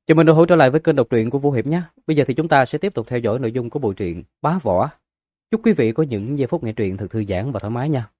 Chào mừng đã hỗ trở lại với kênh đọc truyện của Vũ Hiệp nhé. Bây giờ thì chúng ta sẽ tiếp tục theo dõi nội dung của bộ truyện Bá Võ. Chúc quý vị có những giây phút nghe truyện thật thư giãn và thoải mái nha.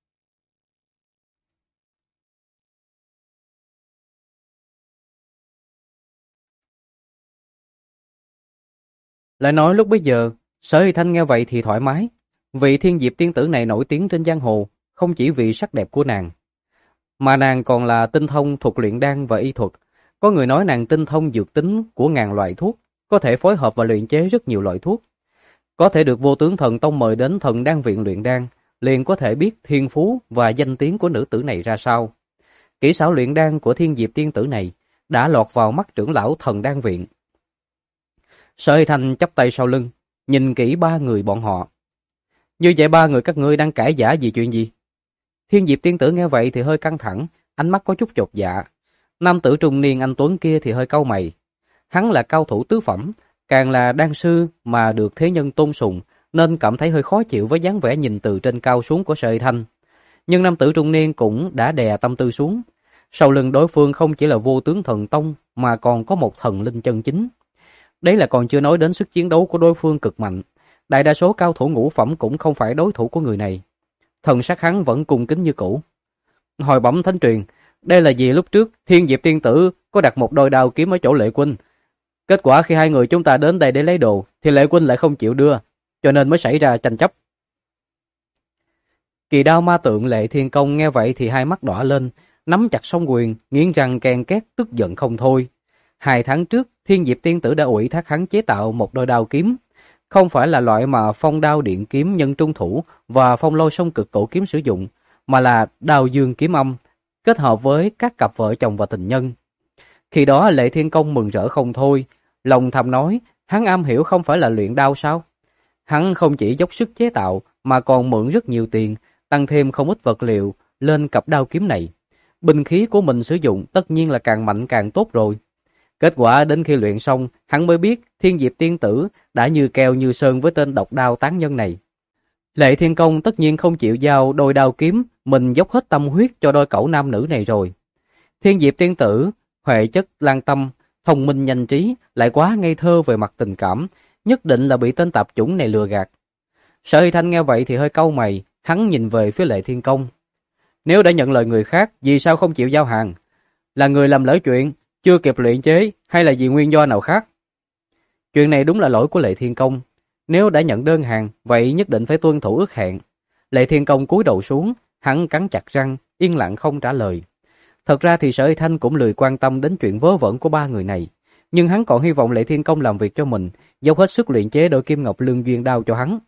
Lại nói lúc bấy giờ, Sở Hy Thanh nghe vậy thì thoải mái. Vị Thiên Diệp tiên tử này nổi tiếng trên giang hồ, không chỉ vì sắc đẹp của nàng, mà nàng còn là tinh thông thuật luyện đan và y thuật. Có người nói nàng tinh thông dược tính của ngàn loại thuốc, có thể phối hợp và luyện chế rất nhiều loại thuốc. Có thể được Vô Tướng Thần Tông mời đến Thần Đan viện luyện đan, liền có thể biết thiên phú và danh tiếng của nữ tử này ra sao. Kỹ xảo luyện đan của Thiên Diệp tiên tử này đã lọt vào mắt trưởng lão Thần Đan viện. Sở Hy Thanh chắp tay sau lưng, nhìn kỹ ba người bọn họ. Như vậy ba người các ngươi đang cãi vã vì chuyện gì? Thiên Diệp tiên tử nghe vậy thì hơi căng thẳng, ánh mắt có chút chột dạ. Nam tử trung niên anh tuấn kia thì hơi cau mày. Hắn là cao thủ tứ phẩm, càng là đan sư mà được thế nhân tôn sùng, nên cảm thấy hơi khó chịu với dáng vẻ nhìn từ trên cao xuống của Sở Hy Thanh. Nhưng nam tử trung niên cũng đã đè tâm tư xuống. Sau lưng đối phương không chỉ là Vô Tướng Thần Tông mà còn có một thần linh chân chính. Đấy là còn chưa nói đến sức chiến đấu của đối phương cực mạnh. Đại đa số cao thủ ngũ phẩm cũng không phải đối thủ của người này. Thần sắc hắn vẫn cung kính như cũ. Hồi bẩm thánh truyền, đây là vì lúc trước Thiên Diệp tiên tử có đặt một đôi đao kiếm ở chỗ Lệ Huynh. Kết quả khi hai người chúng ta đến đây để lấy đồ thì Lệ Huynh lại không chịu đưa, cho nên mới xảy ra tranh chấp. Kỳ đao ma tượng Lệ Thiên Công nghe vậy thì hai mắt đỏ lên, nắm chặt song quyền, nghiến răng ken két tức giận không thôi. 2 tháng trước, Thiên Diệp tiên tử đã ủy thác hắn chế tạo một đôi đao kiếm, không phải là loại mà Phong Đao Điện Kiếm Nhân Trung Thủ và Phong Lôi Song Cực Cổ Kiếm sử dụng, mà là Đao Dương Kiếm Âm, kết hợp với các cặp vợ chồng và tình nhân. Khi đó Lệ Thiên Công mừng rỡ không thôi, lòng thầm nói, hắn am hiểu không phải là luyện đao sao? Hắn không chỉ dốc sức chế tạo mà còn mượn rất nhiều tiền, tăng thêm không ít vật liệu lên cặp đao kiếm này. Binh khí của mình sử dụng tất nhiên là càng mạnh càng tốt rồi. Kết quả đến khi luyện xong, hắn mới biết Thiên Diệp tiên tử đã như keo như sơn với tên độc đao tán nhân này. Lệ Thiên Công tất nhiên không chịu giao đôi đao kiếm, mình dốc hết tâm huyết cho đôi cẩu nam nữ này rồi. Thiên Diệp tiên tử, huệ chất lan tâm, thông minh nhanh trí, lại quá ngây thơ về mặt tình cảm, nhất định là bị tên tạp chủng này lừa gạt. Sở Hy Thanh nghe vậy thì hơi cau mày, hắn nhìn về phía Lệ Thiên Công. Nếu đã nhận lời người khác, vì sao không chịu giao hàng? Là người làm lỡ chuyện, chưa kịp luyện chế hay là vì nguyên do nào khác? Chuyện này đúng là lỗi của Lệ Thiên Công. Nếu đã nhận đơn hàng, vậy nhất định phải tuân thủ ước hẹn. Lệ Thiên Công cúi đầu xuống, hắn cắn chặt răng, yên lặng không trả lời. Thật ra thì Sở Hy Thanh cũng lười quan tâm đến chuyện vớ vẩn của ba người này, nhưng hắn còn hy vọng Lệ Thiên Công làm việc cho mình, dốc hết sức luyện chế đôi kim ngọc lương duyên đao cho hắn.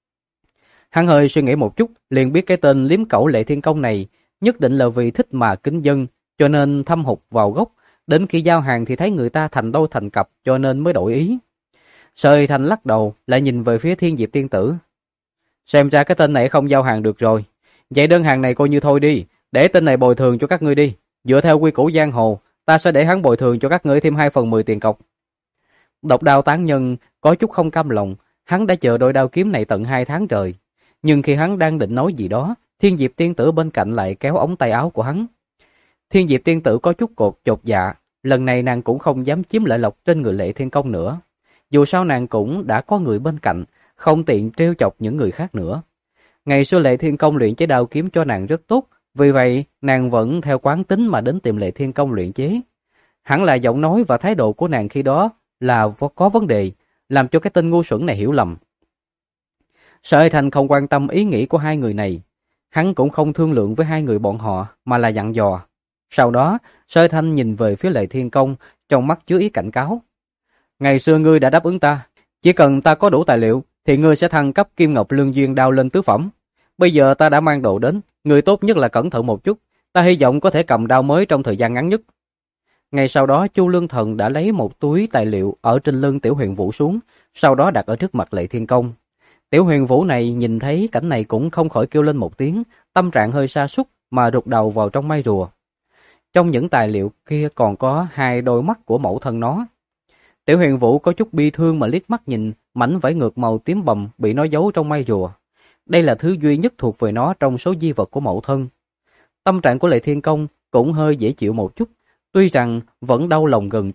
Hắn hơi suy nghĩ một chút, liền biết cái tên liếm cẩu Lệ Thiên Công này nhất định là vì thích mà kính dân, cho nên thâm hụt vào gốc. Đến khi giao hàng thì thấy người ta thành đôi thành cặp, cho nên mới đổi ý. Sở Hy Thanh lắc đầu, lại nhìn về phía Thiên Diệp tiên tử. Xem ra cái tên này không giao hàng được rồi. Vậy đơn hàng này coi như thôi đi, để tên này bồi thường cho các ngươi đi. Dựa theo quy củ giang hồ, ta sẽ để hắn bồi thường cho các ngươi thêm 2/10 tiền cọc. Độc đao tán nhân có chút không cam lòng, hắn đã chờ đôi đao kiếm này tận 2 tháng trời. Nhưng khi hắn đang định nói gì đó, Thiên Diệp tiên tử bên cạnh lại kéo ống tay áo của hắn. Thiên Diệp tiên tử có chút chột dạ, lần này nàng cũng không dám chiếm lợi lộc trên người Lệ Thiên Công nữa. Dù sao nàng cũng đã có người bên cạnh, không tiện trêu chọc những người khác nữa. Ngày xưa Lệ Thiên Công luyện chế đao kiếm cho nàng rất tốt, vì vậy nàng vẫn theo quán tính mà đến tìm Lệ Thiên Công luyện chế. Hẳn là giọng nói và thái độ của nàng khi đó là có vấn đề, làm cho cái tên ngu xuẩn này hiểu lầm. Sở Hy Thanh không quan tâm ý nghĩ của hai người này, hắn cũng không thương lượng với hai người bọn họ mà là dặn dò. Sau đó, Sở Hy Thanh nhìn về phía Lệ Thiên Công, trong mắt chứa ý cảnh cáo. Ngày xưa ngươi đã đáp ứng ta, chỉ cần ta có đủ tài liệu thì ngươi sẽ thăng cấp Kim Ngọc Lương Duyên đao lên tứ phẩm. Bây giờ ta đã mang đồ đến, ngươi tốt nhất là cẩn thận một chút, ta hy vọng có thể cầm đao mới trong thời gian ngắn nhất. Ngày sau đó Chu Lương Thần đã lấy một túi tài liệu ở trên lưng Tiểu Huyền Vũ xuống, sau đó đặt ở trước mặt Lệ Thiên Công. Tiểu Huyền Vũ này nhìn thấy cảnh này cũng không khỏi kêu lên một tiếng, tâm trạng hơi sa sút mà rụt đầu vào trong may rùa. Trong những tài liệu kia còn có 2 đôi mắt của mẫu thân nó. Tiểu Huyền Vũ có chút bi thương mà liếc mắt nhìn mảnh vải ngược màu tím bầm bị nó giấu trong may rùa. Đây là thứ duy nhất thuộc về nó trong số di vật của mẫu thân. Tâm trạng của Lệ Thiên Công cũng hơi dễ chịu một chút, tuy rằng vẫn đau lòng gần chết,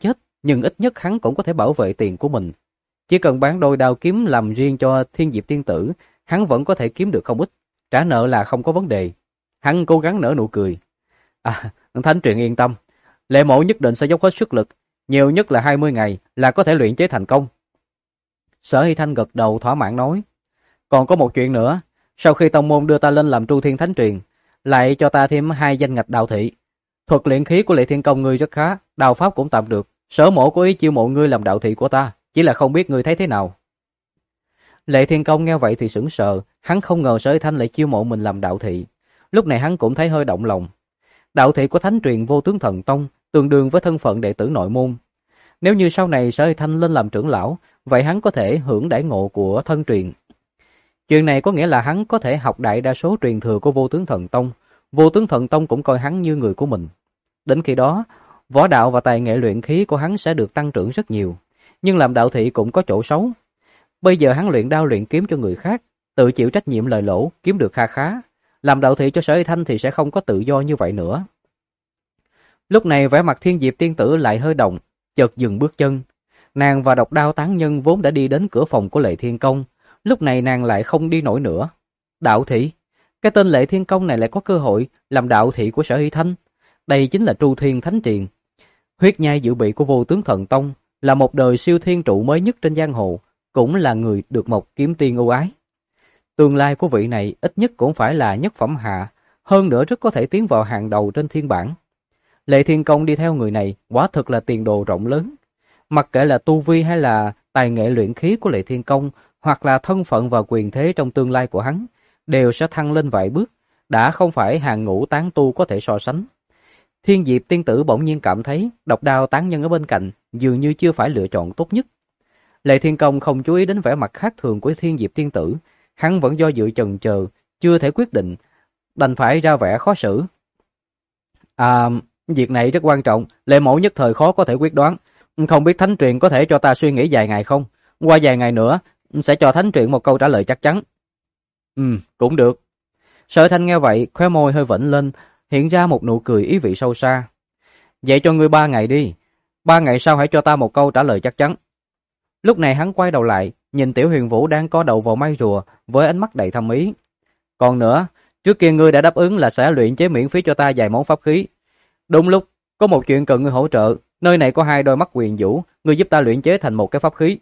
nhưng ít nhất hắn cũng có thể bảo vệ tiền của mình. Chỉ cần bán đôi đao kiếm làm riêng cho Thiên Diệp Tiên Tử, hắn vẫn có thể kiếm được không ít, trả nợ là không có vấn đề. Hắn cố gắng nở nụ cười. Thánh Truyền yên tâm, Lệ Mộ nhất định sẽ dốc hết sức lực, nhiều nhất là 20 ngày là có thể luyện chế thành công. Sở Hy Thanh gật đầu thỏa mãn nói. Còn có một chuyện nữa, sau khi tông môn đưa ta lên làm Tru Thiên Thánh Truyền, lại cho ta thêm 2 danh ngạch đạo thị. Thuật luyện khí của Lệ Thiên Công ngươi rất khá, đao pháp cũng tạm được. Sở Mộ có ý chiêu mộ ngươi làm đạo thị của ta, chỉ là không biết ngươi thấy thế nào. Lệ Thiên Công nghe vậy thì sững sờ, hắn không ngờ Sở Hy Thanh lại chiêu mộ mình làm đạo thị. Lúc này hắn cũng thấy hơi động lòng. Đạo thị của Thánh Truyền Vô Tướng Thần Tông tương đương với thân phận đệ tử nội môn. Nếu như sau này Sở Hy Thanh lên làm trưởng lão, vậy hắn có thể hưởng đãi ngộ của thân truyền. Chuyện này có nghĩa là hắn có thể học đại đa số truyền thừa của Vô Tướng Thần Tông. Vô Tướng Thần Tông cũng coi hắn như người của mình. Đến khi đó, võ đạo và tài nghệ luyện khí của hắn sẽ được tăng trưởng rất nhiều. Nhưng làm đạo thị cũng có chỗ xấu. Bây giờ hắn luyện đao luyện kiếm cho người khác, tự chịu trách nhiệm lời lỗ, kiếm được kha khá. Làm đạo thị cho Sở Hy Thanh thì sẽ không có tự do như vậy nữa. Lúc này vẻ mặt Thiên Diệp Tiên Tử lại hơi động, chợt dừng bước chân. Nàng và Độc Đao Tán Nhân vốn đã đi đến cửa phòng của Lệ Thiên Công, lúc này nàng lại không đi nổi nữa. Đạo thị? Cái tên Lệ Thiên Công này lại có cơ hội làm đạo thị của Sở Hy Thanh. Đây chính là Tru Thiên Thánh Truyền. Huyết nhai dự bị của Vô Tướng Thần Tông, là một đời siêu thiên trụ mới nhất trên giang hồ, cũng là người được một kiếm tiên ưu ái. Tương lai của vị này ít nhất cũng phải là nhất phẩm hạ, hơn nữa rất có thể tiến vào hàng đầu trên thiên bảng. Lệ Thiên Công đi theo người này quả thực là tiền đồ rộng lớn. Mặc kệ là tu vi hay là tài nghệ luyện khí của Lệ Thiên Công, hoặc là thân phận và quyền thế trong tương lai của hắn, đều sẽ thăng lên vài bước, đã không phải hàng ngũ tán tu có thể so sánh. Thiên Diệp Tiên Tử bỗng nhiên cảm thấy Độc Đao Tán Nhân ở bên cạnh dường như chưa phải lựa chọn tốt nhất. Lệ Thiên Công không chú ý đến vẻ mặt khác thường của Thiên Diệp Tiên Tử, hắn vẫn do dự chần chờ, chưa thể quyết định, đành phải ra vẻ khó xử. Việc này rất quan trọng, Lệ Mẫu nhất thời khó có thể quyết đoán, không biết Thánh Truyền có thể cho ta suy nghĩ vài ngày không? Qua vài ngày nữa, sẽ cho Thánh Truyền một câu trả lời chắc chắn. Cũng được. Sở Thanh nghe vậy, khóe môi hơi vểnh lên, hiện ra một nụ cười ý vị sâu xa. Vậy cho ngươi 3 ngày đi, 3 ngày sau hãy cho ta một câu trả lời chắc chắn. Lúc này hắn quay đầu lại, nhìn Tiểu Huyền Vũ đang co đầu vào may rùa với ánh mắt đầy thâm ý. Còn nữa, trước kia ngươi đã đáp ứng là sẽ luyện chế miễn phí cho ta vài món pháp khí. Đúng lúc, có một chuyện cần ngươi hỗ trợ, nơi này có 2 đôi mắt huyền vũ, ngươi giúp ta luyện chế thành một cái pháp khí.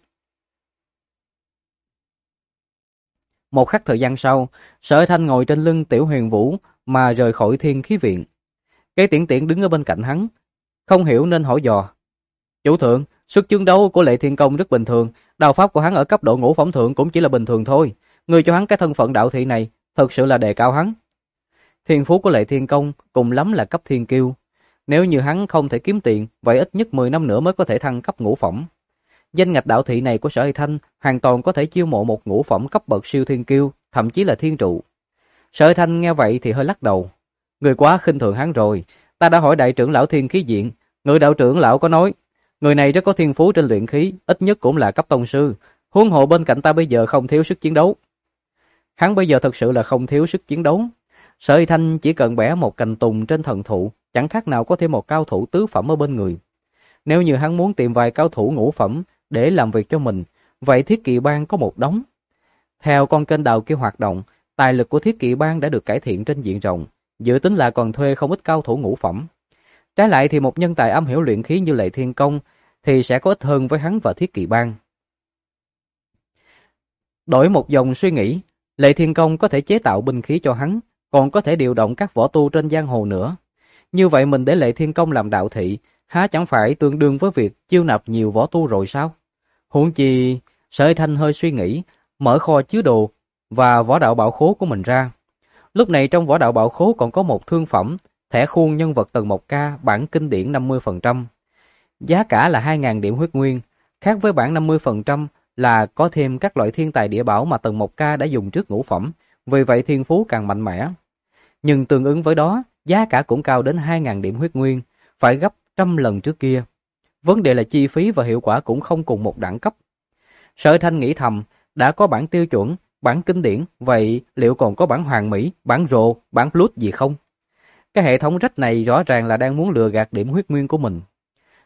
Một khắc thời gian sau, Sở Thanh ngồi trên lưng Tiểu Huyền Vũ mà rời khỏi Thiên Khí Viện. Cái Tiễn Tiễn đứng ở bên cạnh hắn, không hiểu nên hỏi dò. Chủ thượng, sức chiến đấu của Lệ Thiên Công rất bình thường, đao pháp của hắn ở cấp độ ngũ phẩm thượng cũng chỉ là bình thường thôi. Ngươi cho hắn cái thân phận đạo thị này, thật sự là đề cao hắn. Thiên phú của Lệ Thiên Công cùng lắm là cấp thiên kiêu. Nếu như hắn không thể kiếm tiền, vậy ít nhất 10 năm nữa mới có thể thăng cấp ngũ phẩm. Danh ngạch đạo thị này của Sở Hy Thanh hoàn toàn có thể chiêu mộ một ngũ phẩm cấp bậc siêu thiên kiêu, thậm chí là thiên trụ. Sở Hy Thanh nghe vậy thì hơi lắc đầu. Người quá khinh thường hắn rồi, ta đã hỏi đại trưởng lão Thiên Khí Viện, người đạo trưởng lão có nói, người này rất có thiên phú trên luyện khí, ít nhất cũng là cấp tông sư, huống hộ bên cạnh ta bây giờ không thiếu sức chiến đấu. Hắn bây giờ thật sự là không thiếu sức chiến đấu. Sở Hy Thanh chỉ cần bẻ một cành tùng trên thần thụ, chẳng khác nào có thêm một cao thủ tứ phẩm ở bên người. Nếu như hắn muốn tìm vài cao thủ ngũ phẩm để làm việc cho mình, vậy Thiết Kỵ Bang có một đống. Theo con kênh đào kia hoạt động, tài lực của Thiết Kỵ Bang đã được cải thiện trên diện rộng, dự tính là còn thuê không ít cao thủ ngũ phẩm. Trái lại thì một nhân tài am hiểu luyện khí như Lệ Thiên Công thì sẽ có ích hơn với hắn và Thiết Kỵ Bang. Đổi một dòng suy nghĩ, Lệ Thiên Công có thể chế tạo binh khí cho hắn, còn có thể điều động các võ tu trên giang hồ nữa. Như vậy mình để Lệ Thiên Công làm đạo thị, há chẳng phải tương đương với việc chiêu nạp nhiều võ tu rồi sao? Huống chi, Sở Hy Thanh hơi suy nghĩ, mở kho chứa đồ và võ đạo bảo khố của mình ra. Lúc này trong võ đạo bảo khố còn có một thương phẩm, thẻ khuôn nhân vật tầng 1K bản kinh điển 50%. Giá cả là 2.000 điểm huyết nguyên, khác với bản 50% là có thêm các loại thiên tài địa bảo mà tầng 1K đã dùng trước ngũ phẩm, vì vậy thiên phú càng mạnh mẽ. Nhưng tương ứng với đó, giá cả cũng cao đến 2.000 điểm huyết nguyên, phải gấp trăm lần trước kia. Vấn đề là chi phí và hiệu quả cũng không cùng một đẳng cấp. Sở Thanh nghĩ thầm, đã có bản tiêu chuẩn, bản kinh điển, vậy liệu còn có bản hoàn mỹ, bản rồ, bản plus gì không? Cái hệ thống rách này rõ ràng là đang muốn lừa gạt điểm huyết nguyên của mình.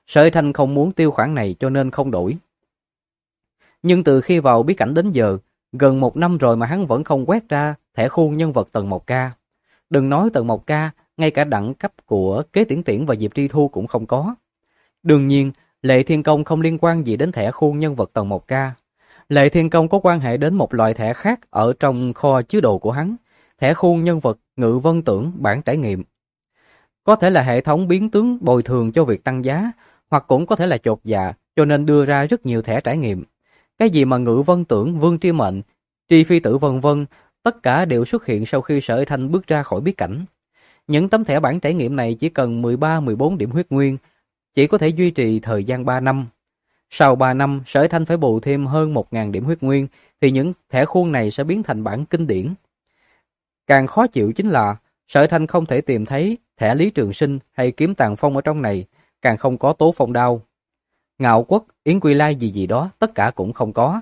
Sở Hy Thanh không muốn tiêu khoản này cho nên không đổi. Nhưng từ khi vào bí cảnh đến giờ, gần 1 năm rồi mà hắn vẫn không quét ra thẻ khuôn nhân vật tầng 1K. Đừng nói tầng 1K, ngay cả đẳng cấp của Kế Tiễn Tiễn và Diệp Tri Thu cũng không có. Đương nhiên, Lệ Thiên Công không liên quan gì đến thẻ khuôn nhân vật tầng 1K. Lệ Thiên Công có quan hệ đến một loại thẻ khác ở trong kho chứa đồ của hắn, thẻ khuôn nhân vật Ngự Vân Tưởng bản trải nghiệm. Có thể là hệ thống biến tướng bồi thường cho việc tăng giá, hoặc cũng có thể là chột dạ, cho nên đưa ra rất nhiều thẻ trải nghiệm. Cái gì mà Ngự Vân Tưởng, Vương Tri Mệnh, Tri Phi Tử vân vân, tất cả đều xuất hiện sau khi Sở Hy Thanh bước ra khỏi bí cảnh. Những tấm thẻ bản trải nghiệm này chỉ cần 13-14 điểm huyết nguyên, chỉ có thể duy trì thời gian 3 năm. Sau 3 năm, Sở Hy Thanh phải bù thêm hơn 1.000 điểm huyết nguyên, thì những thẻ khuôn này sẽ biến thành bản kinh điển. Càng khó chịu chính là, Sở Hy Thanh không thể tìm thấy thẻ Lý Trường Sinh hay kiếm Tàng Phong ở trong này, càng không có Tố Phong Đao. Ngạo Quốc, Yến Quy Lai gì gì đó, tất cả cũng không có.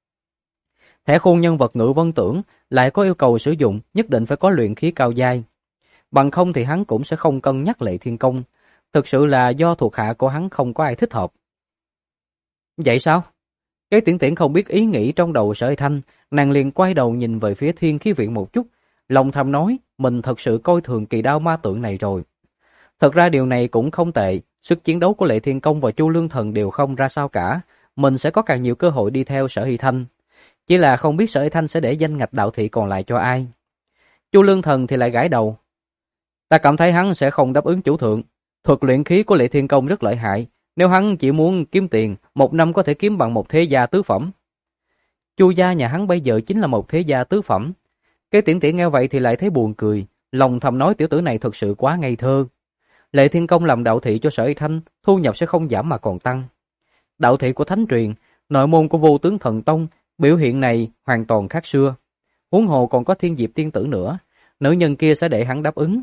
Thẻ khuôn nhân vật Ngự Vân Tưởng lại có yêu cầu sử dụng nhất định phải có luyện khí cao giai. Bằng không thì hắn cũng sẽ không cân nhắc Lệ Thiên Công. Thực sự là do thuộc hạ của hắn không có ai thích hợp. Vậy sao? Kế Tiễn Tiễn không biết ý nghĩ trong đầu Sở Hy Thanh, nàng liền quay đầu nhìn về phía Thiên Khí Viện một chút, lòng thầm nói mình thật sự coi thường kỳ đao ma tượng này rồi. Thật ra điều này cũng không tệ, sức chiến đấu của Lệ Thiên Công và Chu Lương Thần đều không ra sao cả, mình sẽ có càng nhiều cơ hội đi theo Sở Hy Thanh. Chỉ là không biết Sở Hy Thanh sẽ để danh ngạch đạo thị còn lại cho ai. Chu Lương Thần thì lại gãi đầu. Ta cảm thấy hắn sẽ không đáp ứng chủ thượng. Thuật luyện khí của Lệ Thiên Công rất lợi hại. Nếu hắn chỉ muốn kiếm tiền, 1 năm có thể kiếm bằng một thế gia tứ phẩm. Chu gia nhà hắn bây giờ chính là một thế gia tứ phẩm. Kế Tiễn Tiễn nghe vậy thì lại thấy buồn cười, lòng thầm nói tiểu tử này thật sự quá ngây thơ. Lệ Thiên Công làm đạo thị cho Sở Hy Thanh, thu nhập sẽ không giảm mà còn tăng. Đạo thị của Thánh Truyền, nội môn của Vô Tướng Thần Tông, biểu hiện này hoàn toàn khác xưa. Huống hồ còn có Thiên Diệp tiên tử nữa, nữ nhân kia sẽ để hắn đáp ứng.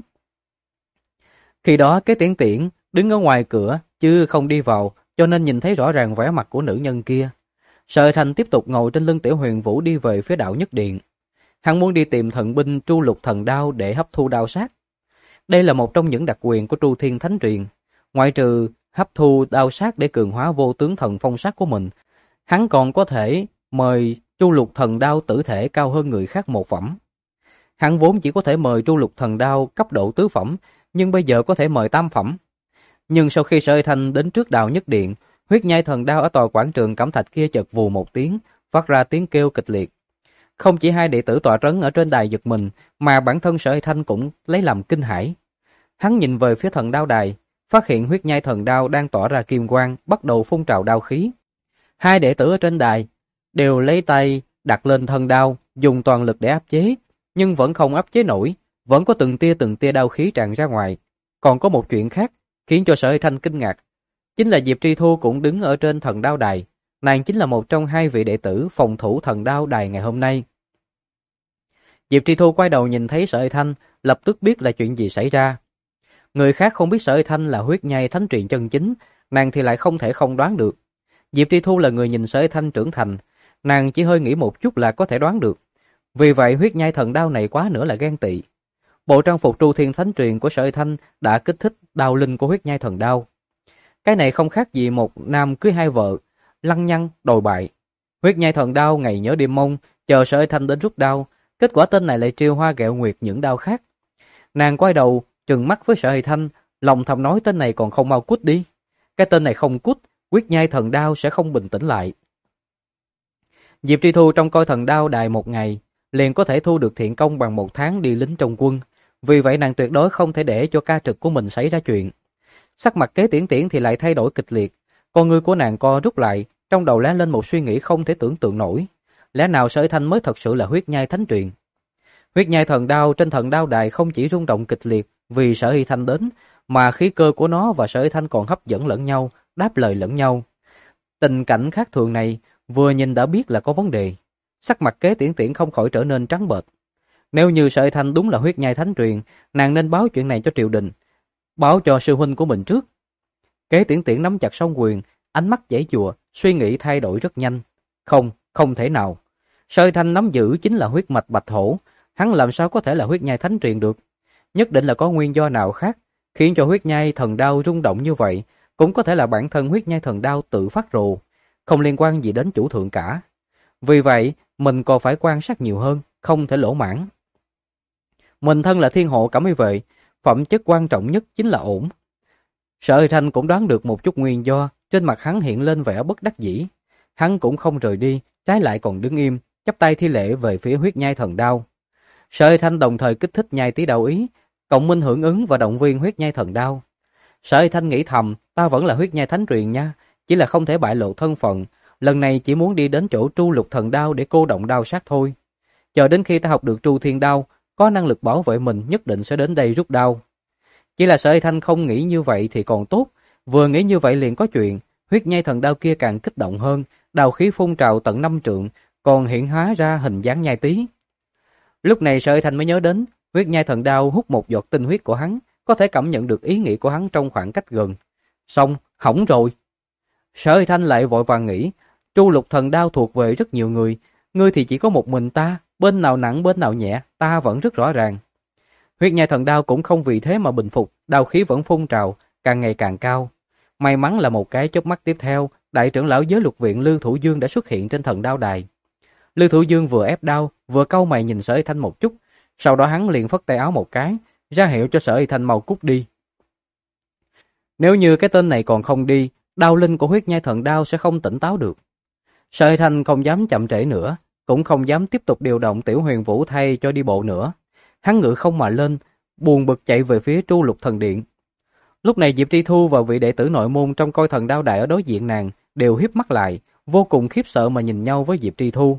Khi đó Kế Tiễn Tiễn đứng ở ngoài cửa chứ không đi vào, cho nên nhìn thấy rõ ràng vẻ mặt của nữ nhân kia. Sở Hy Thanh tiếp tục ngồi trên lưng Tiểu Huyền Vũ đi về phía đạo nhất điện. Hắn muốn đi tìm thần binh Tru Lục Thần Đao để hấp thu đao sát. Đây là một trong những đặc quyền của Tru Thiên Thánh Truyền. Ngoại trừ hấp thu đao sát để cường hóa Vô Tướng Thần Phong sát của mình, hắn còn có thể mời Tru Lục Thần Đao tử thể cao hơn người khác 1 phẩm. Hắn vốn chỉ có thể mời Tru Lục Thần Đao cấp độ tứ phẩm, nhưng bây giờ có thể mời 8 phẩm. Nhưng sau khi Sở Hy Thanh đến trước đạo nhất điện, huyết nhai thần đao ở tòa quảng trường cẩm thạch kia chợt vù một tiếng, phát ra tiếng kêu kịch liệt. Không chỉ hai đệ tử tọa trấn ở trên đài giật mình, mà bản thân Sở Hy Thanh cũng lấy làm kinh hãi. Hắn nhìn về phía thần đao đài, phát hiện huyết nhai thần đao đang tỏa ra kim quang, bắt đầu phun trào đao khí. Hai đệ tử ở trên đài đều lấy tay đặt lên thân đao, dùng toàn lực để áp chế, nhưng vẫn không áp chế nổi, vẫn có từng tia đao khí tràn ra ngoài. Còn có một chuyện khác khiến cho Sở Hy Thanh kinh ngạc, chính là Diệp Tri Thu cũng đứng ở trên thần đao đài, nàng chính là một trong 2 vị đệ tử phòng thủ thần đao đài ngày hôm nay. Diệp Tri Thu quay đầu nhìn thấy Sở Hy Thanh, lập tức biết là chuyện gì xảy ra. Người khác không biết Sở Hy Thanh là huyết nhai thánh truyền chân chính, nàng thì lại không thể không đoán được. Diệp Tri Thu là người nhìn Sở Hy Thanh trưởng thành, nàng chỉ hơi nghĩ một chút là có thể đoán được. Vì vậy huyết nhai thần đao này quá nữa là ghen tị. Bộ trang phục Tru Thiên Thánh Truyền của Sở Hy Thanh đã kích thích đao linh của huyết nhai thần đao. Cái này không khác gì một nam cưới 2 vợ, lăng nhăng đồi bại. Huyết nhai thần đao ngày nhớ đêm mong, chờ Sở Hy Thanh đến rút đao, kết quả tên này lại trêu hoa ghẹo nguyệt những đao khác. Nàng quay đầu trừng mắt với Sở Hy Thanh, lòng thầm nói tên này còn không mau cút đi. Cái tên này không cút, huyết nhai thần đao sẽ không bình tĩnh lại. Diệp Tri Thu trong coi thần đao đài 1 ngày, liền có thể thu được thiện công bằng 1 tháng đi lính trong quân. Vì vậy nàng tuyệt đối không thể để cho ca trực của mình xảy ra chuyện. Sắc mặt Kế Tiễn Tiễn thì lại thay đổi kịch liệt, con ngươi của nàng co rút lại, trong đầu lóe lên một suy nghĩ không thể tưởng tượng nổi. Lẽ nào Sở Hy Thanh mới thật sự là huyết nhai thánh truyền? Huyết nhai thần đao trên thần đao đài không chỉ rung động kịch liệt vì Sở Hy Thanh đến, mà khí cơ của nó và Sở Hy Thanh còn hấp dẫn lẫn nhau, đáp lời lẫn nhau. Tình cảnh khác thường này vừa nhìn đã biết là có vấn đề. Sắc mặt Kế Tiễn Tiễn không khỏi trở nên trắng bệch. Nếu như Sở Hy Thanh đúng là huyết nhai thánh truyền, nàng nên báo chuyện này cho triều đình, báo cho sư huynh của mình trước. Kế Tiễn Tiễn nắm chặt song quyền, ánh mắt giãy giụa, suy nghĩ thay đổi rất nhanh. Không thể nào. Sở Hy Thanh nắm giữ chính là huyết mạch bạch hổ, hắn làm sao có thể là huyết nhai thánh truyền được? Nhất định là có nguyên do nào khác khiến cho huyết nhai thần đao rung động như vậy, cũng có thể là bản thân huyết nhai thần đao tự phát rồ, không liên quan gì đến chủ thượng cả. Vì vậy, mình còn phải quan sát nhiều hơn, không thể lỗ mãn. Mình thân là thiên hộ cẩm y vệ, phẩm chất quan trọng nhất chính là ổn. Sở Hơi Thanh cũng đoán được một chút nguyên do, trên mặt hắn hiện lên vẻ bất đắc dĩ. Hắn cũng không rời đi, trái lại còn đứng im, chắp tay thi lễ về phía huyết nhai thần đao. Sở Hơi Thanh đồng thời kích thích nhai tí đạo ý, cộng minh hưởng ứng và động viên huyết nhai thần đao. Sở Hơi Thanh nghĩ thầm, ta vẫn là huyết nhai thánh truyền nha, chỉ là không thể bại lộ thân phận, lần này chỉ muốn đi đến chỗ Tru Lục Thần Đao để cô động đao sát thôi. Chờ đến khi ta học được Tru Thiên Đao, có năng lực bảo vệ mình nhất định sẽ đến đây rút đao. Chỉ là Sở Hơi Thanh không nghĩ như vậy thì còn tốt, vừa nghĩ như vậy liền có chuyện, huyết nhai thần đao kia càng kích động hơn, đao khí phun trào tận 5 trượng, còn hiện hóa ra hình dáng nhai tí. Lúc này Sở Hơi Thanh mới nhớ đến, huyết nhai thần đao hút một giọt tinh huyết của hắn, có thể cảm nhận được ý nghĩ của hắn trong khoảng cách gần. Xong, hỏng rồi. Sở Hơi Thanh lại vội vàng nghĩ, Tru Lục Thần Đao thuộc về rất nhiều người, ngươi thì chỉ có một mình ta, bên nào nặng bên nào nhẹ, ta vẫn rất rõ ràng. Huyết nhai thần đao cũng không vì thế mà bình phục, đao khí vẫn phun trào, càng ngày càng cao. May mắn là một cái chớp mắt tiếp theo, đại trưởng lão giới luật viện Lư Thủ Dương đã xuất hiện trên thần đao đài. Lư Thủ Dương vừa ép đao, vừa cau mày nhìn Sở Hơi Thanh một chút, sau đó hắn liền phất tay áo một cái, ra hiệu cho Sở Hơi Thanh mau cút đi. Nếu như cái tên này còn không đi, đao linh của huyết nhai thần đao sẽ không tỉnh táo được. Sở Hơi Thanh không dám chậm trễ nữa, cũng không dám tiếp tục điều động Tiểu Huyền Vũ thay cho đi bộ nữa. Hắn ngự không mà lên, buồn bực chạy về phía Tru Lục Thần Điện. Lúc này Diệp Tri Thu và vị đệ tử nội môn trong coi thần đao đại ở đối diện nàng đều híp mắt lại, vô cùng khiếp sợ mà nhìn nhau với Diệp Tri Thu.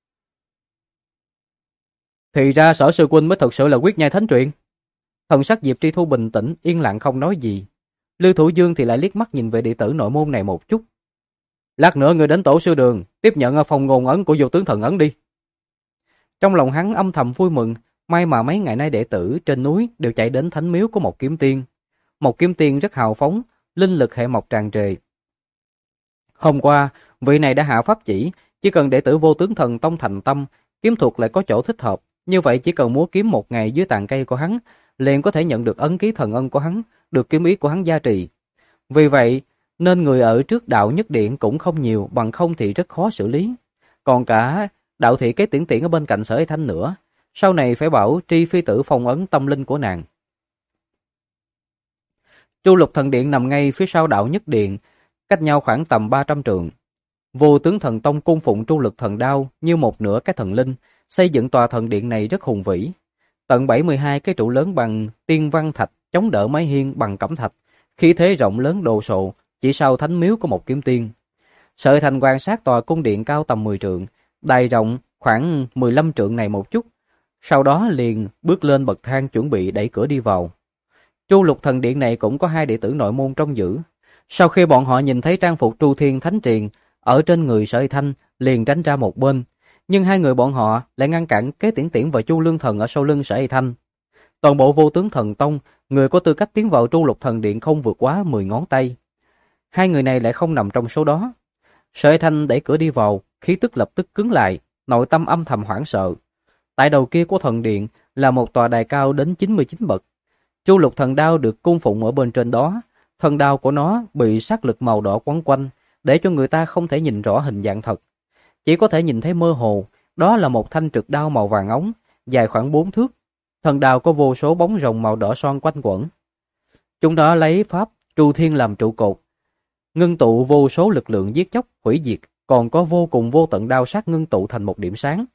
Thì ra Sở sư huynh mới thật sự là huyết nhai thánh truyền. Thần sắc Diệp Tri Thu bình tĩnh, yên lặng không nói gì. Lư Thủ Dương thì lại liếc mắt nhìn về đệ tử nội môn này một chút. Lát nữa ngươi đến tổ sư đường, tiếp nhận phòng ngôn ấn của vô tướng thần ấn đi. Trong lòng hắn âm thầm vui mừng, may mà mấy ngày nay đệ tử trên núi đều chạy đến thánh miếu của một kiếm tiên. Một kiếm tiên rất hào phóng, linh lực hệ mộc tràn trề. Hôm qua, vị này đã hạ pháp chỉ cần đệ tử vô tướng thần tông thành tâm, kiếm thuật lại có chỗ thích hợp, như vậy chỉ cần múa kiếm một ngày dưới tàn cây của hắn, liền có thể nhận được ấn ký thần ân của hắn, được kiếm ý của hắn gia trì. Vì vậy, nên người ở trước đạo nhất điện cũng không nhiều, bằng không thì rất khó xử lý. Còn cả đạo thị kế tiễn tiễn ở bên cạnh Sở Hơi Thanh nữa, sau này phải bảo Tri phi tử phong ấn tâm linh của nàng. Tru Lục Thần Điện nằm ngay phía sau đạo nhất điện, cách nhau khoảng tầm 300 trượng. Vô tướng thần tông cung phụng Tru Lục Thần Đao như một nửa cái thần linh, xây dựng tòa thần điện này rất hùng vĩ. Tận 72 cái trụ lớn bằng tiên văn thạch, chống đỡ mái hiên bằng cẩm thạch, khí thế rộng lớn đồ sộ, chỉ sau thánh miếu của một kiếm tiên. Sở Hơi Thanh quan sát tòa cung điện cao tầm 10 trượng, đài rộng khoảng 15 trượng này một chút, sau đó liền bước lên bậc thang chuẩn bị đẩy cửa đi vào. Tru Lục Thần Điện này cũng có 2 đệ tử nội môn trông giữ. Sau khi bọn họ nhìn thấy trang phục Tru Thiên Thánh Triền ở trên người Sở Hơi Thanh, liền tránh ra một bên, nhưng 2 người bọn họ lại ngăn cản Kế Tiễn Tiễn và Chu Lương Thần ở sau lưng Sở Hơi Thanh. Toàn bộ Vô Tướng Thần Tông, người có tư cách tiến vào Tru Lục Thần Điện không vượt quá 10 ngón tay. 2 người này lại không nằm trong số đó. Sở Hơi Thanh đẩy cửa đi vào, khí tức lập tức cứng lại, nội tâm âm thầm hoảng sợ. Tại đầu kia của thần điện là một tòa đài cao đến 99 bậc. Tru Lục Thần Đao được cung phụng ở bên trên đó, thần đao của nó bị sắc lực màu đỏ quấn quanh, để cho người ta không thể nhìn rõ hình dạng thật. Chỉ có thể nhìn thấy mơ hồ, đó là một thanh trực đao màu vàng óng, dài khoảng 4 thước. Thần đao có vô số bóng rồng màu đỏ son quanh quẩn. Chúng đó lấy pháp Tru Thiên làm trụ cột, ngưng tụ vô số lực lượng giết chóc, hủy diệt, còn có vô cùng vô tận đao sắc ngưng tụ thành một điểm sáng.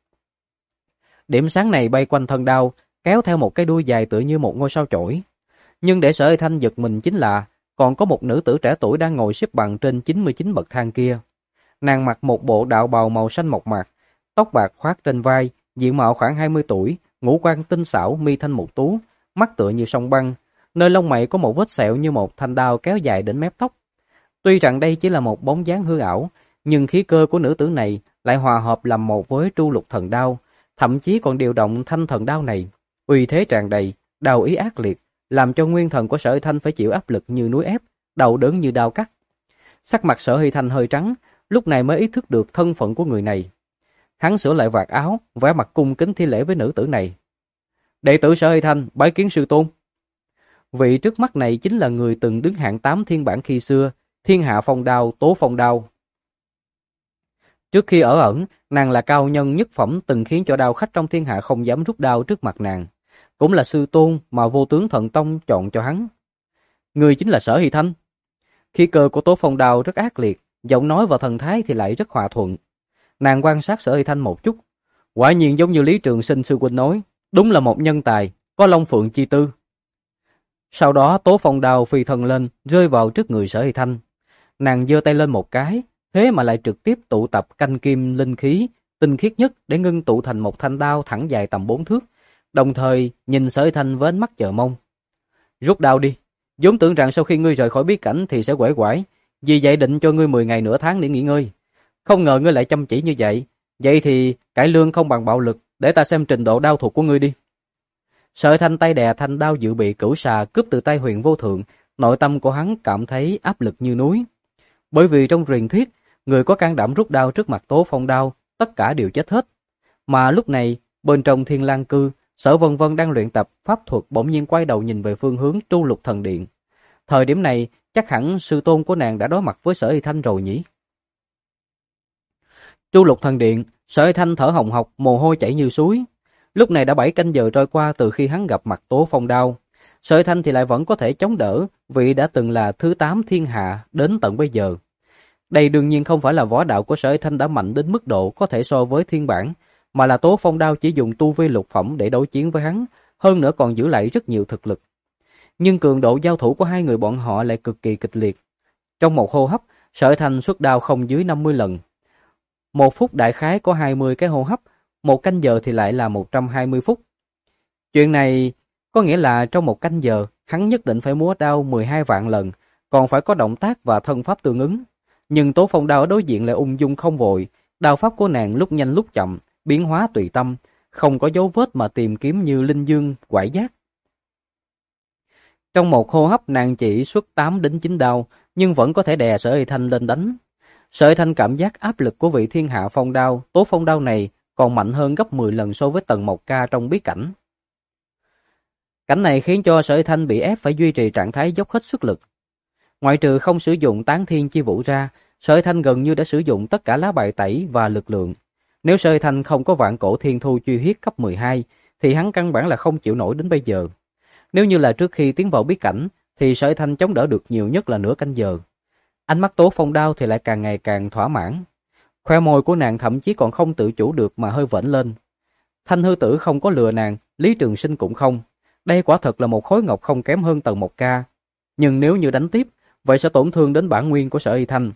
Điểm sáng này bay quanh thân đao, kéo theo một cái đuôi dài tựa như một ngôi sao chổi. Nhưng để Sở Hơi Thanh giật mình chính là, còn có một nữ tử trẻ tuổi đang ngồi xếp bằng trên 99 bậc thang kia. Nàng mặc một bộ đạo bào màu xanh mộc mạc, tóc bạc khoác trên vai, diện mạo khoảng 20 tuổi, ngũ quan tinh xảo, mi thanh mục tú, mắt tựa như sông băng, nơi lông mày có một vết sẹo như một thanh đao kéo dài đến mép tóc. Tuy rằng đây chỉ là một bóng dáng hư ảo, nhưng khí cơ của nữ tử này lại hòa hợp làm một với Tru Lục Thần Đao, thậm chí còn điều động thanh thần đao này, uy thế tràn đầy, đao ý ác liệt, làm cho nguyên thần của Sở Hơi Thanh phải chịu áp lực như núi ép, đầu đớn như đao cắt. Sắc mặt Sở Hơi Thanh hơi trắng, lúc này mới ý thức được thân phận của người này. Hắn sửa lại vạt áo, vẻ mặt cung kính thi lễ với nữ tử này. Đệ tử Sở Hơi Thanh bái kiến sư tôn. Vị trước mắt này chính là người từng đứng hạng 8 thiên bản khi xưa, Thiên hạ phong đao, Tố Phong Đao. Trước khi ở ẩn, nàng là cao nhân nhất phẩm từng khiến cho đao khách trong thiên hạ không dám rút đao trước mặt nàng. Cũng là sư tôn mà Vô Tướng Thần Tông chọn cho hắn. Người chính là Sở Hy Thanh. Khí cơ của Tố Phong Đao rất ác liệt, giọng nói và thần thái thì lại rất hòa thuận. Nàng quan sát Sở Hy Thanh một chút. Quả nhiên giống như Lý Trường Sinh sư huynh nói, đúng là một nhân tài, có long phượng chi tư. Sau đó Tố Phong Đao phi thân lên, rơi vào trước người Sở Hy Thanh. Nàng giơ tay lên một cái, thế mà lại trực tiếp tụ tập canh kim linh khí, tinh khiết nhất để ngưng tụ thành một thanh đao thẳng dài tầm 4 thước, đồng thời nhìn Sở Hy Thanh với ánh mắt chờ mong. Rút đao đi, vốn tưởng rằng sau khi ngươi rời khỏi bí cảnh thì sẽ uể oải, vì vậy định cho ngươi 10 ngày nửa tháng để nghỉ ngơi. Không ngờ ngươi lại chăm chỉ như vậy, vậy thì cải lương không bằng bạo lực, để ta xem trình độ đao thuật của ngươi đi. Sở Hy Thanh tay đè thanh đao dự bị cửu xà cướp từ tay Huyền Vô Thượng, nội tâm của hắn cảm thấy áp lực như núi. Bởi vì trong truyền thuyết, người có can đảm rút đao trước mặt Tố Phong Đao, tất cả đều chết hết. Mà lúc này, bên trong Thiên Lang Cư, Sở Vân Vân đang luyện tập pháp thuật bỗng nhiên quay đầu nhìn về phương hướng Tru Lục Thần Điện. Thời điểm này, chắc hẳn sư tôn của nàng đã đối mặt với Sở Hy Thanh rồi nhỉ? Tru Lục Thần Điện, Sở Hy Thanh thở hồng hộc, mồ hôi chảy như suối. Lúc này đã 7 canh giờ trôi qua từ khi hắn gặp mặt Tố Phong Đao. Sở Hy Thanh thì lại vẫn có thể chống đỡ, vì đã từng là thứ 8 thiên hạ đến tận bây giờ. Đây đương nhiên không phải là võ đạo của Sở Hy Thanh đã mạnh đến mức độ có thể so với thiên bản, mà là Tố Phong Đao chỉ dùng tu vi lục phẩm để đối chiến với hắn, hơn nữa còn giữ lại rất nhiều thực lực. Nhưng cường độ giao thủ của hai người bọn họ lại cực kỳ kịch liệt. Trong một hô hấp, Sở Hy Thanh xuất đao không dưới 50 lần. 1 phút đại khái có 20 cái hô hấp, 1 canh giờ thì lại là 120 phút. Chuyện này có nghĩa là trong 1 canh giờ, hắn nhất định phải múa đao 12 vạn lần, còn phải có động tác và thân pháp tương ứng. Nhưng Tố Phong Đao ở đối diện lại ung dung không vội, đao pháp của nàng lúc nhanh lúc chậm, biến hóa tùy tâm, không có dấu vết mà tìm kiếm như linh dương, quải giác. Trong 1 hô hấp nàng chỉ xuất 8 đến 9 đao, nhưng vẫn có thể đè Sở Hy Thanh lên đánh. Sở Hy Thanh cảm giác áp lực của vị thiên hạ phong đao, Tố Phong Đao này còn mạnh hơn gấp 10 lần so với Tần Mộc Ca trong bí cảnh. Cảnh này khiến cho Sở Hy Thanh bị ép phải duy trì trạng thái dốc hết sức lực. Ngoại trừ không sử dụng Tán Thiên Chi Vũ ra, Sở Hy Thanh gần như đã sử dụng tất cả lá bài tẩy và lực lượng. Nếu Sở Hy Thanh không có Vạn Cổ Thiên Thu Truy Huyết cấp 12, thì hắn căn bản là không chịu nổi đến bây giờ. Nếu như là trước khi tiến vào bí cảnh, thì Sở Hy Thanh chống đỡ được nhiều nhất là nửa canh giờ. Ánh mắt Tố Phong Đao thì lại càng ngày càng thỏa mãn. Khoe môi của nàng thậm chí còn không tự chủ được mà hơi vểnh lên. Thanh Hư Tử không có lừa nàng, Lý Trường Sinh cũng không. Đây quả thật là một khối ngọc không kém hơn Tần Mộc Ca. Nhưng nếu như đánh tiếp, vậy sẽ tổn thương đến bản nguyên của Sở Hy Thanh.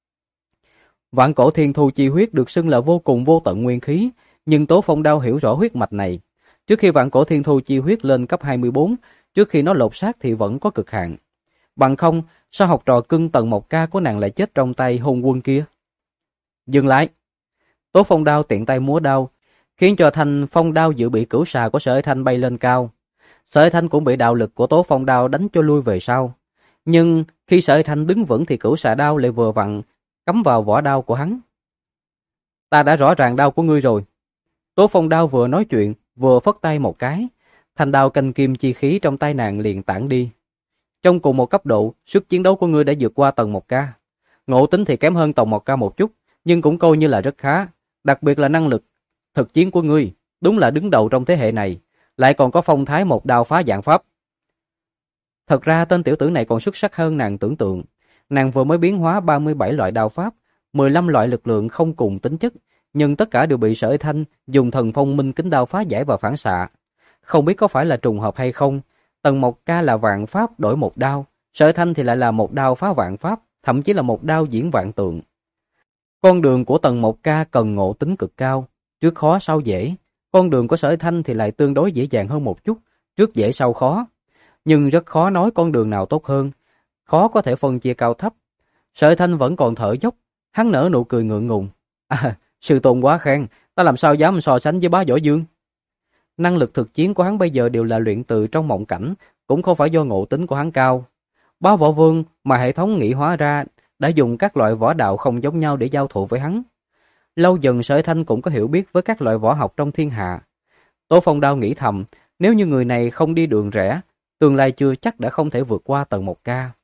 Vạn Cổ Thiên Thu Chi Huyết được xưng là vô cùng vô tận nguyên khí, nhưng Tố Phong Đao hiểu rõ huyết mạch này. Trước khi Vạn Cổ Thiên Thu Chi Huyết lên cấp 24, trước khi nó lột xác thì vẫn có cực hạn. Bằng không, sao học trò cưng Tần Mộc Ca của nàng lại chết trong tay hôn quân kia? Dừng lại! Tố Phong Đao tiện tay múa đao, khiến cho thanh phong đao dự bị cửu xà của Sở Hy Thanh bay lên cao. Sở Hy Thanh cũng bị đạo lực của Tố Phong Đao đánh cho lui về sau. Nhưng khi Sở Hy Thanh đứng vững thì cửu xà đao lại vừa vặn cắm vào vỏ đao của hắn. Ta đã rõ ràng đao của ngươi rồi. Tố Phong Đao vừa nói chuyện, vừa phất tay một cái. Thanh đao canh kim chi khí trong tay nàng liền tản đi. Trong cùng một cấp độ, sức chiến đấu của ngươi đã vượt qua Tần Mộc Ca. Ngộ tính thì kém hơn Tần Mộc Ca một chút, nhưng cũng coi như là rất khá. Đặc biệt là năng lực thực chiến của ngươi, đúng là đứng đầu trong thế hệ này, lại còn có phong thái một đao phá vạn pháp. Thật ra tên tiểu tử này còn xuất sắc hơn nàng tưởng tượng. Nàng vừa mới biến hóa 37 loại đao pháp, 15 loại lực lượng không cùng tính chất, nhưng tất cả đều bị Sở Hy Thanh dùng thần phong minh kính đao phá giải và phản xạ. Không biết có phải là trùng hợp hay không, Tần Mộc Ca là vạn pháp đổi một đao, Sở Hy Thanh thì lại là một đao phá vạn pháp, thậm chí là một đao diễn vạn tượng. Con đường của Tần Mộc Ca cần ngộ tính cực cao, trước khó sau dễ. Con đường của Sở Hy Thanh thì lại tương đối dễ dàng hơn một chút, trước dễ sau khó. Nhưng rất khó nói con đường nào tốt hơn, khó có thể phân chia cao thấp. Sở Hy Thanh vẫn còn thở dốc, hắn nở nụ cười ngượng ngùng. Sư tôn quá khen, ta làm sao dám so sánh với Bá Võ Dương. Năng lực thực chiến của hắn bây giờ đều là luyện từ trong mộng cảnh, cũng không phải do ngộ tính của hắn cao. Bá Võ Vương mà hệ thống nghĩ hóa ra đã dùng các loại võ đạo không giống nhau để giao thủ với hắn. Lâu dần Sở Hy Thanh cũng có hiểu biết với các loại võ học trong thiên hạ. Tố Phong Đao nghĩ thầm, nếu như người này không đi đường rẽ, tương lai chưa chắc đã không thể vượt qua Tần Mộc Ca.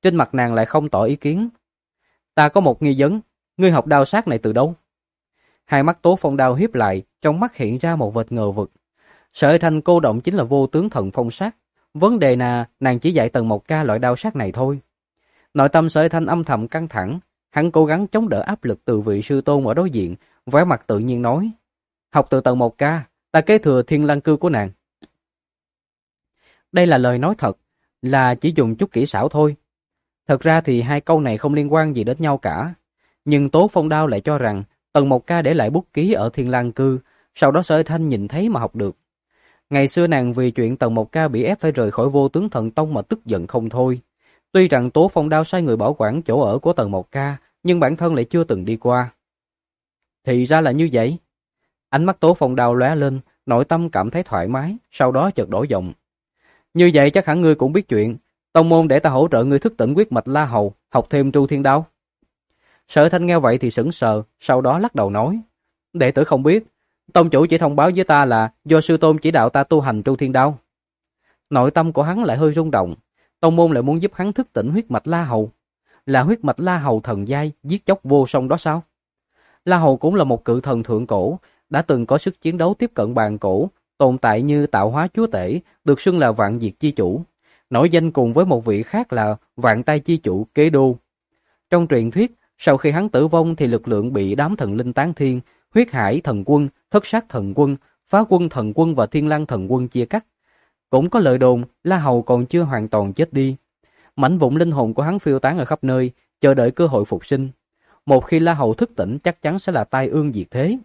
trên mặt nàng lại không tỏ ý kiến. Ta có một nghi vấn, ngươi học đao sát này từ đâu? Hai mắt Tố Phong Đao hiếp lại, trong mắt hiện ra một vệt ngờ vực. Sở Thanh cô động chính là vô tướng thần phong sát. Vấn đề là nàng chỉ dạy Tần Mộc Ca loại đao sát này thôi. Nội tâm Sở Thanh âm thầm căng thẳng, hắn cố gắng chống đỡ áp lực từ vị sư tôn ở đối diện, vẻ mặt tự nhiên nói: học từ Tần Mộc Ca, ta kế thừa Thiên Lăng Cư của nàng. Đây là lời nói thật, là chỉ dùng chút kỹ xảo thôi. Thật ra thì hai câu này không liên quan gì đến nhau cả. Nhưng Tố Phong Đao lại cho rằng Tần Mộc Ca để lại bút ký ở Thiên Lang Cư, sau đó Sở Thanh nhìn thấy mà học được. Ngày xưa nàng vì chuyện Tần Mộc Ca bị ép phải rời khỏi Vô Tướng Thần Tông mà tức giận không thôi. Tuy rằng Tố Phong Đao sai người bảo quản chỗ ở của Tần Mộc Ca, nhưng bản thân lại chưa từng đi qua. Thì ra là như vậy. Ánh mắt Tố Phong Đao lóe lên, nội tâm cảm thấy thoải mái, sau đó chợt đổi giọng. Như vậy chắc hẳn ngươi cũng biết chuyện, tông môn để ta hỗ trợ ngươi thức tỉnh huyết mạch La Hầu, học thêm Tru Thiên Đao. Sở Thanh nghe vậy thì sững sờ, sau đó lắc đầu nói: đệ tử không biết, tông chủ chỉ thông báo với ta là do sư tôn chỉ đạo ta tu hành Tru Thiên Đao. Nội tâm của hắn lại hơi rung động, tông môn lại muốn giúp hắn thức tỉnh huyết mạch La Hầu, là huyết mạch La Hầu thần giai giết chóc vô song đó sao? La Hầu cũng là một cự thần thượng cổ, đã từng có sức chiến đấu tiếp cận bàn cổ, tồn tại như tạo hóa chúa tể, được xưng là vạn diệt chi chủ, nổi danh cùng với một vị khác là vạn tai chi chủ Kế Đô. Trong truyền thuyết, sau khi hắn tử vong thì lực lượng bị đám thần linh tán thiên, huyết hải thần quân, thất sát thần quân, phá quân thần quân và thiên lang thần quân chia cắt. Cũng có lời đồn La Hầu còn chưa hoàn toàn chết đi. Mảnh vụn linh hồn của hắn phiêu tán ở khắp nơi, chờ đợi cơ hội phục sinh. Một khi La Hầu thức tỉnh chắc chắn sẽ là tai ương diệt thế.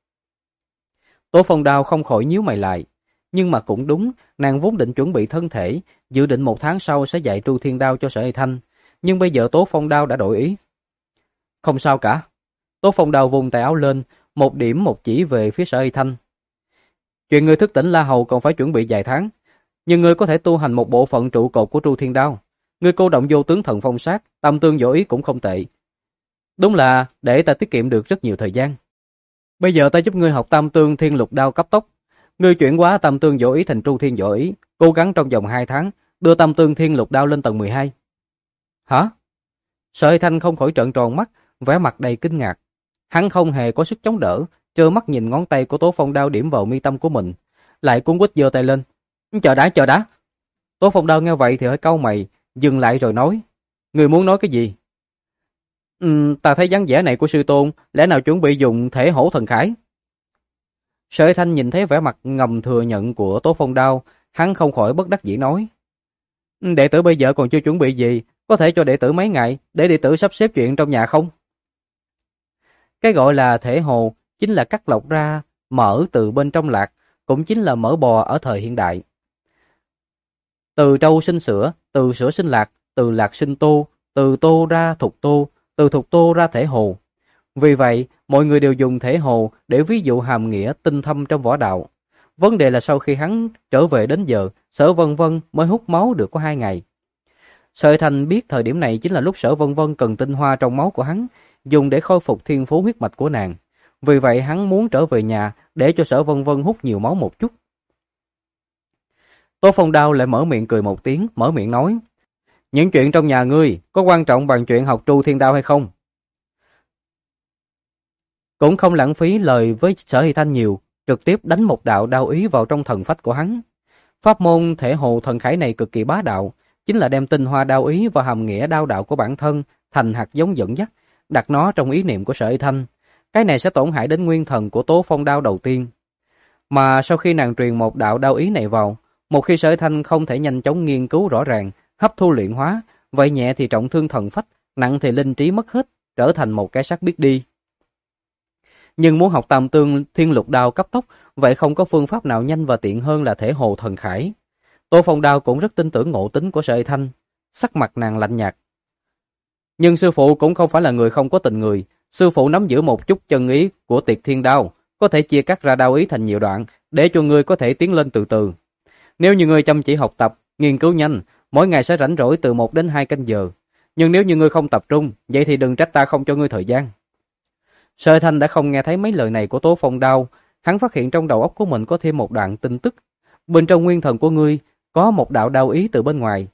Tố Phong Đao không khỏi nhíu mày lại. Nhưng mà cũng đúng, nàng vốn định chuẩn bị thân thể, dự định 1 tháng sau sẽ dạy Tru Thiên Đao cho Sở Hy Thanh. Nhưng bây giờ Tố Phong Đao đã đổi ý. Không sao cả. Tố Phong Đao vùng tay áo lên, một điểm một chỉ về phía Sở Hy Thanh. Chuyện người thức tỉnh La Hầu còn phải chuẩn bị vài tháng. Nhưng ngươi có thể tu hành một bộ phận trụ cột của Tru Thiên Đao. Ngươi cô động vô tướng thần phong sát, tâm tương võ ý cũng không tệ. Đúng là để ta tiết kiệm được rất nhiều thời gian. Bây giờ ta giúp ngươi học tam tương thiên lục đao cấp tốc. Ngươi chuyển hóa tam tương võ ý thành Tru Thiên võ ý, cố gắng trong vòng 2 tháng đưa tam tương thiên lục đao lên tầng 12. Hả? Sở Hy Thanh không khỏi trợn tròn mắt, vẻ mặt đầy kinh ngạc. Hắn không hề có sức chống đỡ, trơ mắt nhìn ngón tay của Tố Phong Đao điểm vào mi tâm của mình, lại cuống quýt giơ tay lên. Chờ đã. Tố Phong Đao nghe vậy thì hơi cau mày, dừng lại rồi nói: ngươi muốn nói cái gì? Ta thấy dáng vẻ này của sư tôn, lẽ nào chuẩn bị dùng thể hổ thần khải? Sở Thanh nhìn thấy vẻ mặt ngầm thừa nhận của Tố Phong Đao, hắn không khỏi bất đắc dĩ nói: đệ tử bây giờ còn chưa chuẩn bị gì, có thể cho đệ tử mấy ngày để đệ tử sắp xếp chuyện trong nhà không? Cái gọi là thể hồ chính là cắt lọc ra mỡ từ bên trong lạc, cũng chính là mỡ bò ở thời hiện đại. Từ trâu sinh sữa, từ sữa sinh lạc, từ lạc sinh tô, từ tô ra thục tô, từ thục tô ra thể hồ. Vì vậy, mọi người đều dùng thể hồ để ví dụ hàm nghĩa tinh thâm trong võ đạo. Vấn đề là sau khi hắn trở về đến giờ, Sở Vân Vân mới hút máu được có 2 ngày. Sở Thành biết thời điểm này chính là lúc Sở Vân Vân cần tinh hoa trong máu của hắn, dùng để khôi phục thiên phú huyết mạch của nàng. Vì vậy hắn muốn trở về nhà để cho Sở Vân Vân hút nhiều máu một chút. Tố Phong Đao lại mở miệng cười một tiếng, mở miệng nói: những chuyện trong nhà ngươi có quan trọng bằng chuyện học Tru Thiên Đao hay không? Cũng không lãng phí lời với Sở Hy Thanh nhiều, trực tiếp đánh một đạo đao ý vào trong thần phách của hắn. Pháp môn thể hồ thần khải này cực kỳ bá đạo, chính là đem tinh hoa đao ý và hàm nghĩa đao đạo của bản thân thành hạt giống dẫn dắt, đặt nó trong ý niệm của Sở Hy Thanh. Cái này sẽ tổn hại đến nguyên thần của Tố Phong Đao đầu tiên. Mà sau khi nàng truyền một đạo đao ý này vào, một khi Sở Hy Thanh không thể nhanh chóng nghiên cứu rõ ràng, hấp thu luyện hóa, vậy nhẹ thì trọng thương thần phách, nặng thì linh trí mất hết, trở thành một cái xác biết đi. Nhưng muốn học tam tương thiên lục đao cấp tốc, vậy không có phương pháp nào nhanh và tiện hơn là thể hồ thần khải. Tô Phong Đao cũng rất tin tưởng ngộ tính của Sở Hy Thanh, sắc mặt nàng lạnh nhạt. Nhưng sư phụ cũng không phải là người không có tình người, sư phụ nắm giữ một chút chân ý của Tiệt Thiên Đao, có thể chia cắt ra đao ý thành nhiều đoạn, để cho ngươi có thể tiến lên từ từ. Nếu như ngươi chăm chỉ học tập, nghiên cứu nhanh, mỗi ngày sẽ rảnh rỗi từ 1 đến 2 canh giờ. Nhưng nếu như ngươi không tập trung, vậy thì đừng trách ta không cho ngươi thời gian. Sở Thanh đã không nghe thấy mấy lời này của Tố Phong Đao, hắn phát hiện trong đầu óc của mình có thêm một đoạn tin tức. Bên trong nguyên thần của ngươi có một đạo đao ý từ bên ngoài,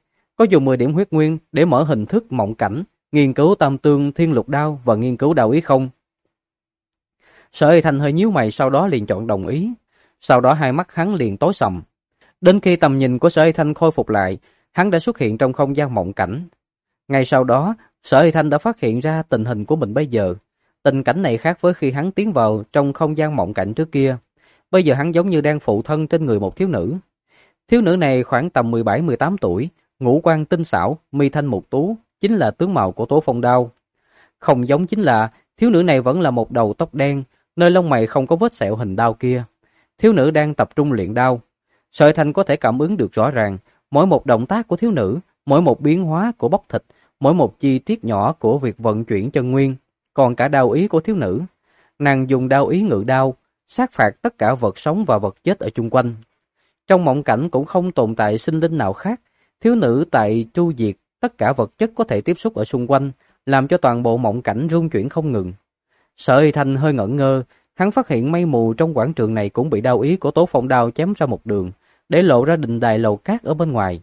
có dùng 10 điểm huyết nguyên để mở hình thức mộng cảnh, nghiên cứu tam tương thiên lục đao và nghiên cứu đao ý không? Sở Y Thanh hơi nhíu mày, sau đó liền chọn đồng ý. Sau đó hai mắt hắn liền tối sầm. Đến khi tầm nhìn của Sở Y Thanh khôi phục lại, hắn đã xuất hiện trong không gian mộng cảnh. Ngay sau đó, Sở Y Thanh đã phát hiện ra tình hình của mình bây giờ. Tình cảnh này khác với khi hắn tiến vào trong không gian mộng cảnh trước kia. Bây giờ hắn giống như đang phụ thân trên người một thiếu nữ. Thiếu nữ này khoảng tầm 17-18 tuổi, ngũ quan tinh xảo, mi thanh mục tú, chính là tướng mạo của Tố Phong Đao. Không giống chính là thiếu nữ này vẫn là một đầu tóc đen, nơi lông mày không có vết sẹo hình đao kia. Thiếu nữ đang tập trung luyện đao. Sở Y Thanh có thể cảm ứng được rõ ràng mỗi một động tác của thiếu nữ, mỗi một biến hóa của bắp thịt, mỗi một chi tiết nhỏ của việc vận chuyển chân nguyên, còn cả đao ý của thiếu nữ. Nàng dùng đao ý ngự đao, sát phạt tất cả vật sống và vật chết ở chung quanh. Trong mộng cảnh cũng không tồn tại sinh linh nào khác, thiếu nữ tại tru diệt tất cả vật chất có thể tiếp xúc ở xung quanh, làm cho toàn bộ mộng cảnh rung chuyển không ngừng. Sở Y Thanh hơi ngẩn ngơ, hắn phát hiện mây mù trong quảng trường này cũng bị đao ý của Tố Phong Đao chém ra một đường, để lộ ra đình đài lầu cát ở bên ngoài.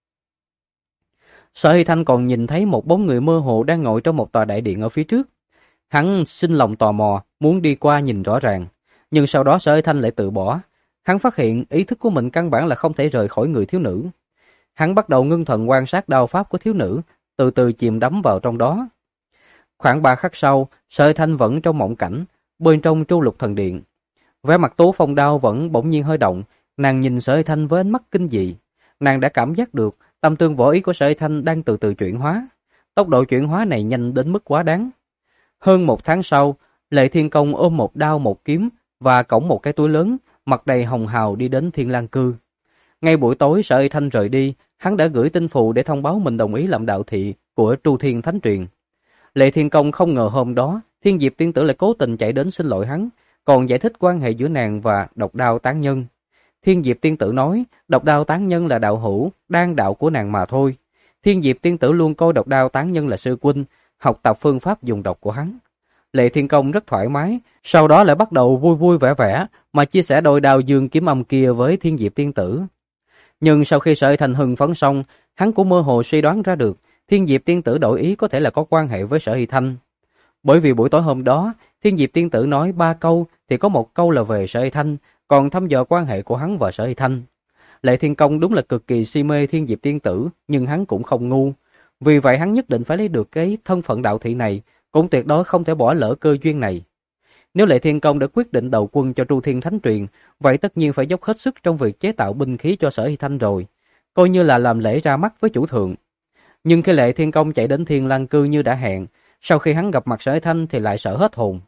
Sở Hy Thanh còn nhìn thấy một bóng người mơ hồ đang ngồi trong một tòa đại điện ở phía trước. Hắn sinh lòng tò mò, muốn đi qua nhìn rõ ràng, nhưng sau đó Sở Hy Thanh lại từ bỏ. Hắn phát hiện ý thức của mình căn bản là không thể rời khỏi người thiếu nữ. Hắn bắt đầu ngưng thần quan sát đao pháp của thiếu nữ, từ từ chìm đắm vào trong đó. Khoảng 3 khắc sau, Sở Hy Thanh vẫn trong mộng cảnh, bên trong Tru Lục Thần Điện. Vẻ mặt Tố Phong Đao vẫn bỗng nhiên hơi động, nàng nhìn Sở Y Thanh với ánh mắt kinh dị. Nàng đã cảm giác được tâm tương võ ý của Sở Y Thanh đang từ từ chuyển hóa. Tốc độ chuyển hóa này nhanh đến mức quá đáng. Hơn 1 tháng sau, Lệ Thiên Công ôm một đao một kiếm và cõng một cái túi lớn, mặt đầy hồng hào đi đến Thiên Lang Cư. Ngay buổi tối Sở Y Thanh rời đi, hắn đã gửi tin phù để thông báo mình đồng ý làm đạo thị của Tru Thiên Thánh Truyền. Lệ Thiên Công không ngờ hôm đó, Thiên Diệp tiên tử lại cố tình chạy đến xin lỗi hắn, còn giải thích quan hệ giữa nàng và Độc Đao Tán Nhân. Thiên Diệp tiên tử nói, Độc Đao Tán Nhân là đạo hữu, đan đạo của nàng mà thôi. Thiên Diệp tiên tử luôn coi Độc Đao Tán Nhân là sư huynh, học tập phương pháp dùng độc của hắn. Lệ Thiên Công rất thoải mái, sau đó lại bắt đầu vui vui vẻ vẻ mà chia sẻ đôi đao dương kiếm âm kia với Thiên Diệp tiên tử. Nhưng sau khi Sở Y Thanh hưng phấn xong, hắn cũng mơ hồ suy đoán ra được Thiên Diệp tiên tử đổi ý có thể là có quan hệ với Sở Y Thanh. Bởi vì buổi tối hôm đó, Thiên Diệp tiên tử nói 3 câu thì có 1 câu là về Sở Y Thanh, còn thăm dò quan hệ của hắn và Sở Y Thanh. Lệ Thiên Công đúng là cực kỳ si mê Thiên Diệp tiên tử, nhưng hắn cũng không ngu. Vì vậy hắn nhất định phải lấy được cái thân phận đạo thị này, cũng tuyệt đối không thể bỏ lỡ cơ duyên này. Nếu Lệ Thiên Công đã quyết định đầu quân cho Tru Thiên Thánh Truyền, vậy tất nhiên phải dốc hết sức trong việc chế tạo binh khí cho Sở Y Thanh rồi, coi như là làm lễ ra mắt với chủ thượng. Nhưng khi Lệ Thiên Công chạy đến Thiên Lang Cư như đã hẹn, sau khi hắn gặp mặt Sở Y Thanh thì lại sợ hết hồn.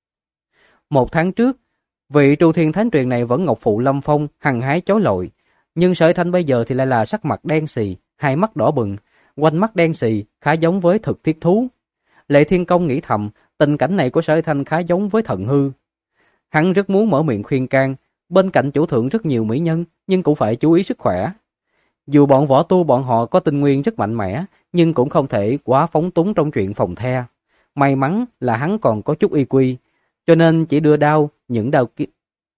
1 tháng trước, vị Tru Thiên Thánh Truyền này vẫn ngọc phụ lâm phong, hăng hái chói lọi, nhưng Sở Y Thanh bây giờ thì lại là sắc mặt đen xì, hai mắt đỏ bừng, quanh mắt đen xì, khá giống với thực thiết thú. Lệ Thiên Công nghĩ thầm, tình cảnh này của Sở Y Thanh khá giống với thần hư. Hắn rất muốn mở miệng khuyên can, bên cạnh chủ thượng rất nhiều mỹ nhân, nhưng cũng phải chú ý sức khỏe. Dù bọn võ tu bọn họ có tinh nguyên rất mạnh mẽ, nhưng cũng không thể quá phóng túng trong chuyện phòng the. May mắn là hắn còn có chút y quy, cho nên chỉ đưa đao, những đao kiếm.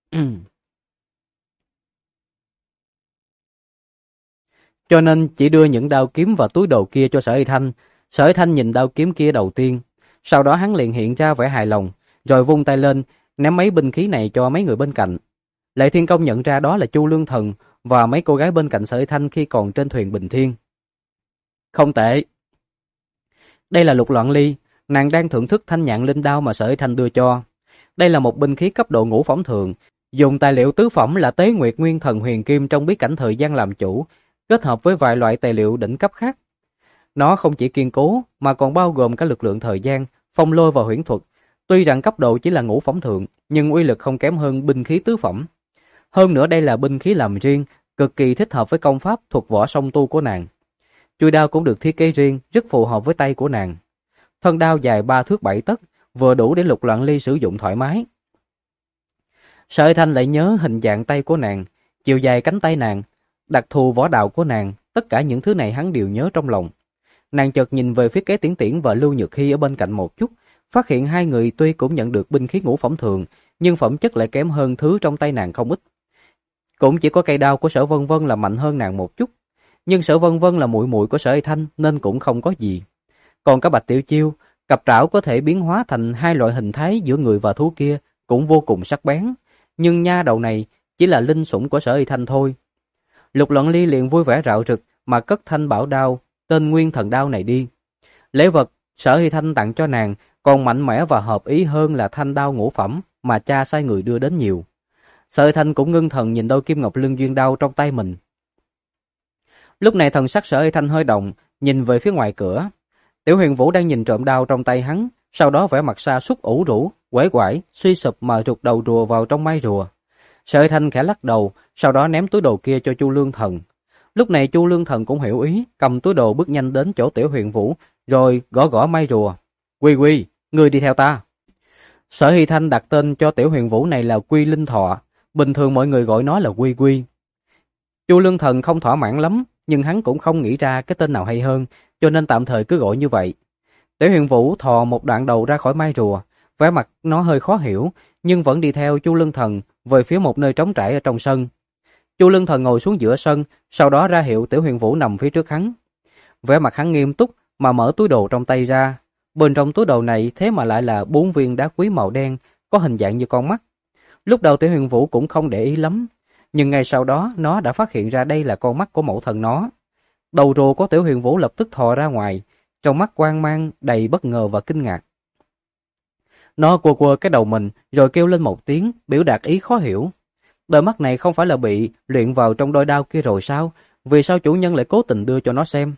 Cho nên chỉ đưa những đao kiếm và túi đồ kia cho Sở Y Thanh. Sở Y Thanh nhìn đao kiếm kia đầu tiên, sau đó hắn liền hiện ra vẻ hài lòng, rồi vung tay lên, ném mấy binh khí này cho mấy người bên cạnh. Lệ Thiên Công nhận ra đó là Chu Lương Thần và mấy cô gái bên cạnh Sở Y Thanh khi còn trên thuyền Bình Thiên. Không tệ. Đây là Lục Loạn Ly, nàng đang thưởng thức thanh nhạn linh đao mà Sở Y Thanh đưa cho. Đây là một binh khí cấp độ ngũ phẩm thượng, dùng tài liệu tứ phẩm là Tế Nguyệt Nguyên Thần Huyền Kim trong bí cảnh thời gian làm chủ, kết hợp với vài loại tài liệu đỉnh cấp khác. Nó không chỉ kiên cố mà còn bao gồm cả lực lượng thời gian, phong lôi và huyễn thuật. Tuy rằng cấp độ chỉ là ngũ phẩm thượng, nhưng uy lực không kém hơn binh khí tứ phẩm. Hơn nữa đây là binh khí làm riêng, cực kỳ thích hợp với công pháp thuật võ song tu của nàng. Chuôi đao cũng được thiết kế riêng, rất phù hợp với tay của nàng. Thân đao dài 3 thước 7 tấc, vừa đủ để Lục Loạn Ly sử dụng thoải mái. Sở Y Thanh lại nhớ hình dạng tay của nàng, chiều dài cánh tay nàng, đặc thù võ đạo của nàng, tất cả những thứ này hắn đều nhớ trong lòng. Nàng chợt nhìn về phía Kế Tiễn Tiễn và Lưu Nhược Hy ở bên cạnh một chút, phát hiện hai người tuy cũng nhận được binh khí ngũ phẩm thường, nhưng phẩm chất lại kém hơn thứ trong tay nàng không ít. Cũng chỉ có cây đao của Sở Vân Vân là mạnh hơn nàng một chút. nhưng Sở Vân Vân là muội muội của Sở Y Thanh nên cũng không có gì. Còn cả Bạch Tiểu Chiêu, cặp trảo có thể biến hóa thành hai loại hình thái giữa người và thú kia cũng vô cùng sắc bén, nhưng nha đầu này chỉ là linh sủng của Sở Y Thanh thôi. Lục Luận Ly liền vui vẻ rạo rực mà cất thanh bảo đao, tên Nguyên Thần Đao này đi. Lễ vật Sở Y Thanh tặng cho nàng còn mạnh mẽ và hợp ý hơn là thanh đao ngũ phẩm mà cha sai người đưa đến nhiều. Sở Y Thanh cũng ngưng thần nhìn đôi kim ngọc lương duyên đao trong tay mình. Lúc này thần sắc Sở Y Thanh hơi động, nhìn về phía ngoài cửa. Tiểu Huyền Vũ đang nhìn trộm đao trong tay hắn, sau đó vẻ mặt sa sút ủ rũ, uể oải, suy sụp mà rụt đầu rùa vào trong mai rùa. Sở Y Thanh khẽ lắc đầu, sau đó ném túi đồ kia cho Chu Lương Thần. Lúc này Chu Lương Thần cũng hiểu ý, cầm túi đồ bước nhanh đến chỗ Tiểu Huyền Vũ, rồi gõ gõ mai rùa. "Quy Quy, ngươi đi theo ta." Sở Y Thanh đặt tên cho Tiểu Huyền Vũ này là Quy Linh Thọ, bình thường mọi người gọi nó là Quy Quy. Chu Lương Thần không thỏa mãn lắm, nhưng hắn cũng không nghĩ ra cái tên nào hay hơn, cho nên tạm thời cứ gọi như vậy. Tiểu Huyền Vũ thò một đoạn đầu ra khỏi mai rùa, vẻ mặt nó hơi khó hiểu, nhưng vẫn đi theo Chu Lương Thần về phía một nơi trống trải ở trong sân. Chu Lương Thần ngồi xuống giữa sân, sau đó ra hiệu Tiểu Huyền Vũ nằm phía trước hắn. Vẻ mặt hắn nghiêm túc mà mở túi đồ trong tay ra. Bên trong túi đồ này thế mà lại là 4 viên đá quý màu đen, có hình dạng như con mắt. Lúc đầu Tiểu Huyền Vũ cũng không để ý lắm, nhưng ngay sau đó nó đã phát hiện ra đây là con mắt của mẫu thần nó. Đầu rùa của Tiểu Huyền Vũ lập tức thò ra ngoài, trong mắt quang mang đầy bất ngờ và kinh ngạc. Nó quơ quơ cái đầu mình rồi kêu lên một tiếng, biểu đạt ý khó hiểu. Đôi mắt này không phải là bị luyện vào trong đôi đao kia rồi sao? Vì sao chủ nhân lại cố tình đưa cho nó xem?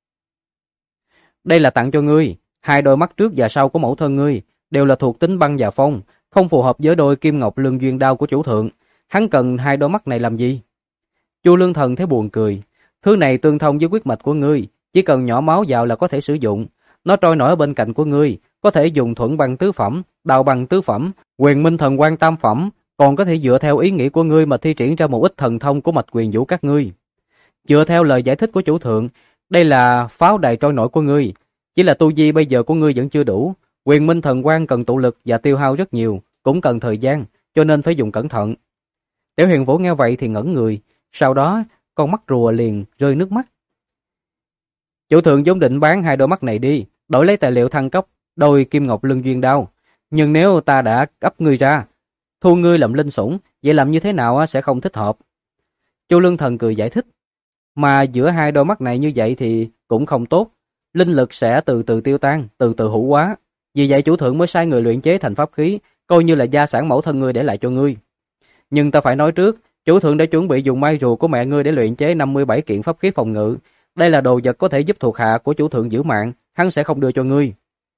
"Đây là tặng cho ngươi, hai đôi mắt trước và sau của mẫu thân ngươi đều là thuộc tính băng và phong, không phù hợp với đôi kim ngọc lương duyên đao của chủ thượng. Hắn cần hai đôi mắt này làm gì?" Chu Lương Thần thấy buồn cười. "Thứ này tương thông với huyết mạch của ngươi, chỉ cần nhỏ máu vào là có thể sử dụng. Nó trôi nổi ở bên cạnh của ngươi, có thể dùng thuẫn băng tứ phẩm, đao băng tứ phẩm, quyền minh thần quan tam phẩm, còn có thể dựa theo ý nghĩ của ngươi mà thi triển ra một ít thần thông của mạch quyền vũ các ngươi. Dựa theo lời giải thích của chủ thượng, đây là pháo đài trôi nổi của ngươi, chỉ là tu vi bây giờ của ngươi vẫn chưa đủ, quyền minh thần quan cần tụ lực và tiêu hao rất nhiều, cũng cần thời gian, cho nên phải dùng cẩn thận." Tiểu Huyền Vũ nghe vậy thì ngẩn người, sau đó con mắt rùa liền rơi nước mắt. "Chủ thượng vốn định bán hai đôi mắt này đi, đổi lấy tài liệu thăng cấp đôi kim ngọc lương duyên đao, nhưng nếu ta đã cấp ngươi ra, thu ngươi làm linh sủng, vậy làm như thế nào sẽ không thích hợp." Chu Lương Thần cười giải thích. "Mà giữa hai đôi mắt này như vậy thì cũng không tốt, linh lực sẽ từ từ tiêu tan, từ từ hủ hóa. Vì vậy chủ thượng mới sai người luyện chế thành pháp khí, coi như là gia sản mẫu thân ngươi để lại cho ngươi. Nhưng ta phải nói trước, chủ thượng đã chuẩn bị dùng mai rùa của mẹ ngươi để luyện chế 57 kiện pháp khí phòng ngự. Đây là đồ vật có thể giúp thuộc hạ của chủ thượng giữ mạng, hắn sẽ không đưa cho ngươi."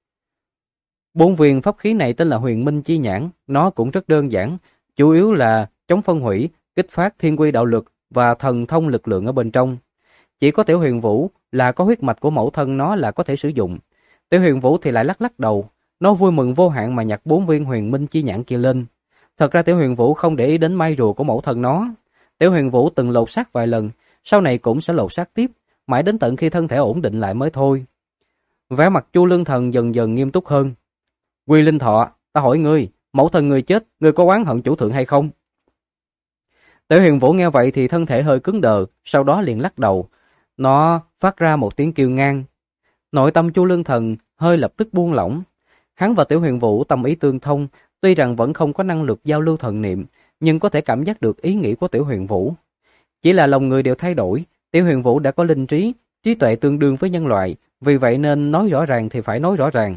4 viên pháp khí này tên là Huyền Minh Chi Nhãn, nó cũng rất đơn giản, chủ yếu là chống phân hủy, kích phát thiên quy đạo lực và thần thông lực lượng ở bên trong. Chỉ có Tiểu Huyền Vũ là có huyết mạch của mẫu thân nó là có thể sử dụng. Tiểu Huyền Vũ thì lại lắc lắc đầu, nó vui mừng vô hạn mà nhặt 4 viên Huyền Minh Chi Nhãn kia lên. Thật ra Tiểu Huyền Vũ không để ý đến mai rùa của mẫu thân nó. Tiểu Huyền Vũ từng lột xác vài lần, sau này cũng sẽ lột xác tiếp, mãi đến tận khi thân thể ổn định lại mới thôi. Vẻ mặt Chu Lương Thần dần dần nghiêm túc hơn. "Quy Linh Thọ, ta hỏi ngươi, mẫu thân ngươi chết, ngươi có oán hận chủ thượng hay không?" Tiểu Huyền Vũ nghe vậy thì thân thể hơi cứng đờ, sau đó liền lắc đầu. Nó phát ra một tiếng kêu ngang. Nội tâm Chu Lương Thần hơi lập tức buông lỏng. Hắn và Tiểu Huyền Vũ tâm ý tương thông, tuy rằng vẫn không có năng lực giao lưu thần niệm, nhưng có thể cảm giác được ý nghĩ của Tiểu Huyền Vũ. Chỉ là lòng người đều thay đổi, Tiểu Huyền Vũ đã có linh trí, trí tuệ tương đương với nhân loại, vì vậy nên nói rõ ràng thì phải nói rõ ràng.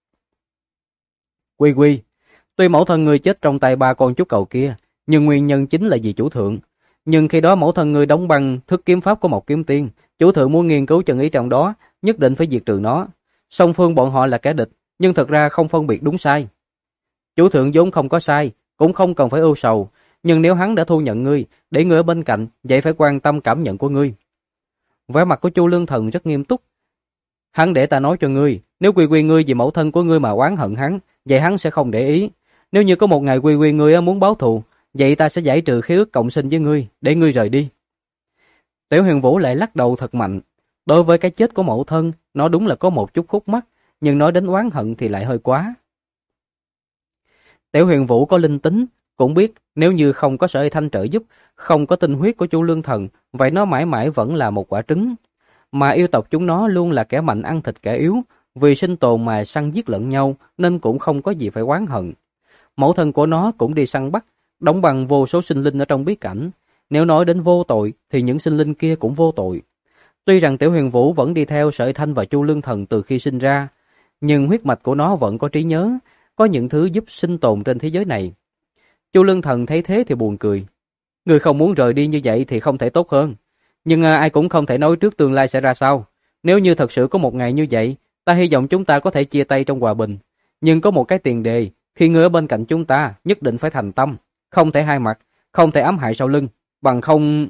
"Quy Quy, tuy mẫu thân ngươi chết trong tay ba con chúc cầu kia, nhưng nguyên nhân chính là vì chủ thượng. Nhưng khi đó mẫu thân ngươi đóng băng thức kiếm pháp của một kiếm tiên, chủ thượng muốn nghiên cứu chân ý trong đó, nhất định phải diệt trừ nó. Song phương bọn họ là kẻ địch, nhưng thật ra không phân biệt đúng sai. Chủ thượng vốn không có sai, cũng không cần phải ưu sầu, nhưng nếu hắn đã thu nhận ngươi, để ngươi ở bên cạnh, vậy phải quan tâm cảm nhận của ngươi." Vẻ mặt của Chu Lương Thần rất nghiêm túc. "Hắn để ta nói cho ngươi, nếu Quy Quy ngươi vì mẫu thân của ngươi mà oán hận hắn, vậy hắn sẽ không để ý. Nếu như có một ngày Quy Quy ngươi muốn báo thù, vậy ta sẽ giải trừ khế ước cộng sinh với ngươi, để ngươi rời đi." Tiểu Huyền Vũ lại lắc đầu thật mạnh. Đối với cái chết của mẫu thân, nó đúng là có một chút khúc mắc, nhưng nói đến oán hận thì lại hơi quá. Tiểu Huyền Vũ có linh tính, Cũng biết nếu như không có Sở Thanh trợ giúp, không có tinh huyết của Chu Lương Thần, vậy nó mãi mãi vẫn là một quả trứng. Mà yêu tộc chúng nó luôn là kẻ mạnh ăn thịt kẻ yếu, vì sinh tồn mà săn giết lẫn nhau nên cũng không có gì phải oán hận. Mẫu thân của nó cũng đi săn bắt, đóng bằng vô số sinh linh ở trong bí cảnh. Nếu nói đến vô tội thì những sinh linh kia cũng vô tội. Tuy rằng Tiểu Huyền Vũ vẫn đi theo Sở Thanh và Chu Lương Thần từ khi sinh ra, nhưng huyết mạch của nó vẫn có trí nhớ, có những thứ giúp sinh tồn trên thế giới này. Chu Lương Thần thấy thế thì buồn cười. Người không muốn rời đi như vậy thì không thể tốt hơn. Nhưng ai cũng không thể nói trước tương lai sẽ ra sao. Nếu như thật sự có một ngày như vậy, ta hy vọng chúng ta có thể chia tay trong hòa bình. Nhưng có một cái tiền đề, khi người ở bên cạnh chúng ta, nhất định phải thành tâm. Không thể hai mặt, không thể ám hại sau lưng. Bằng không...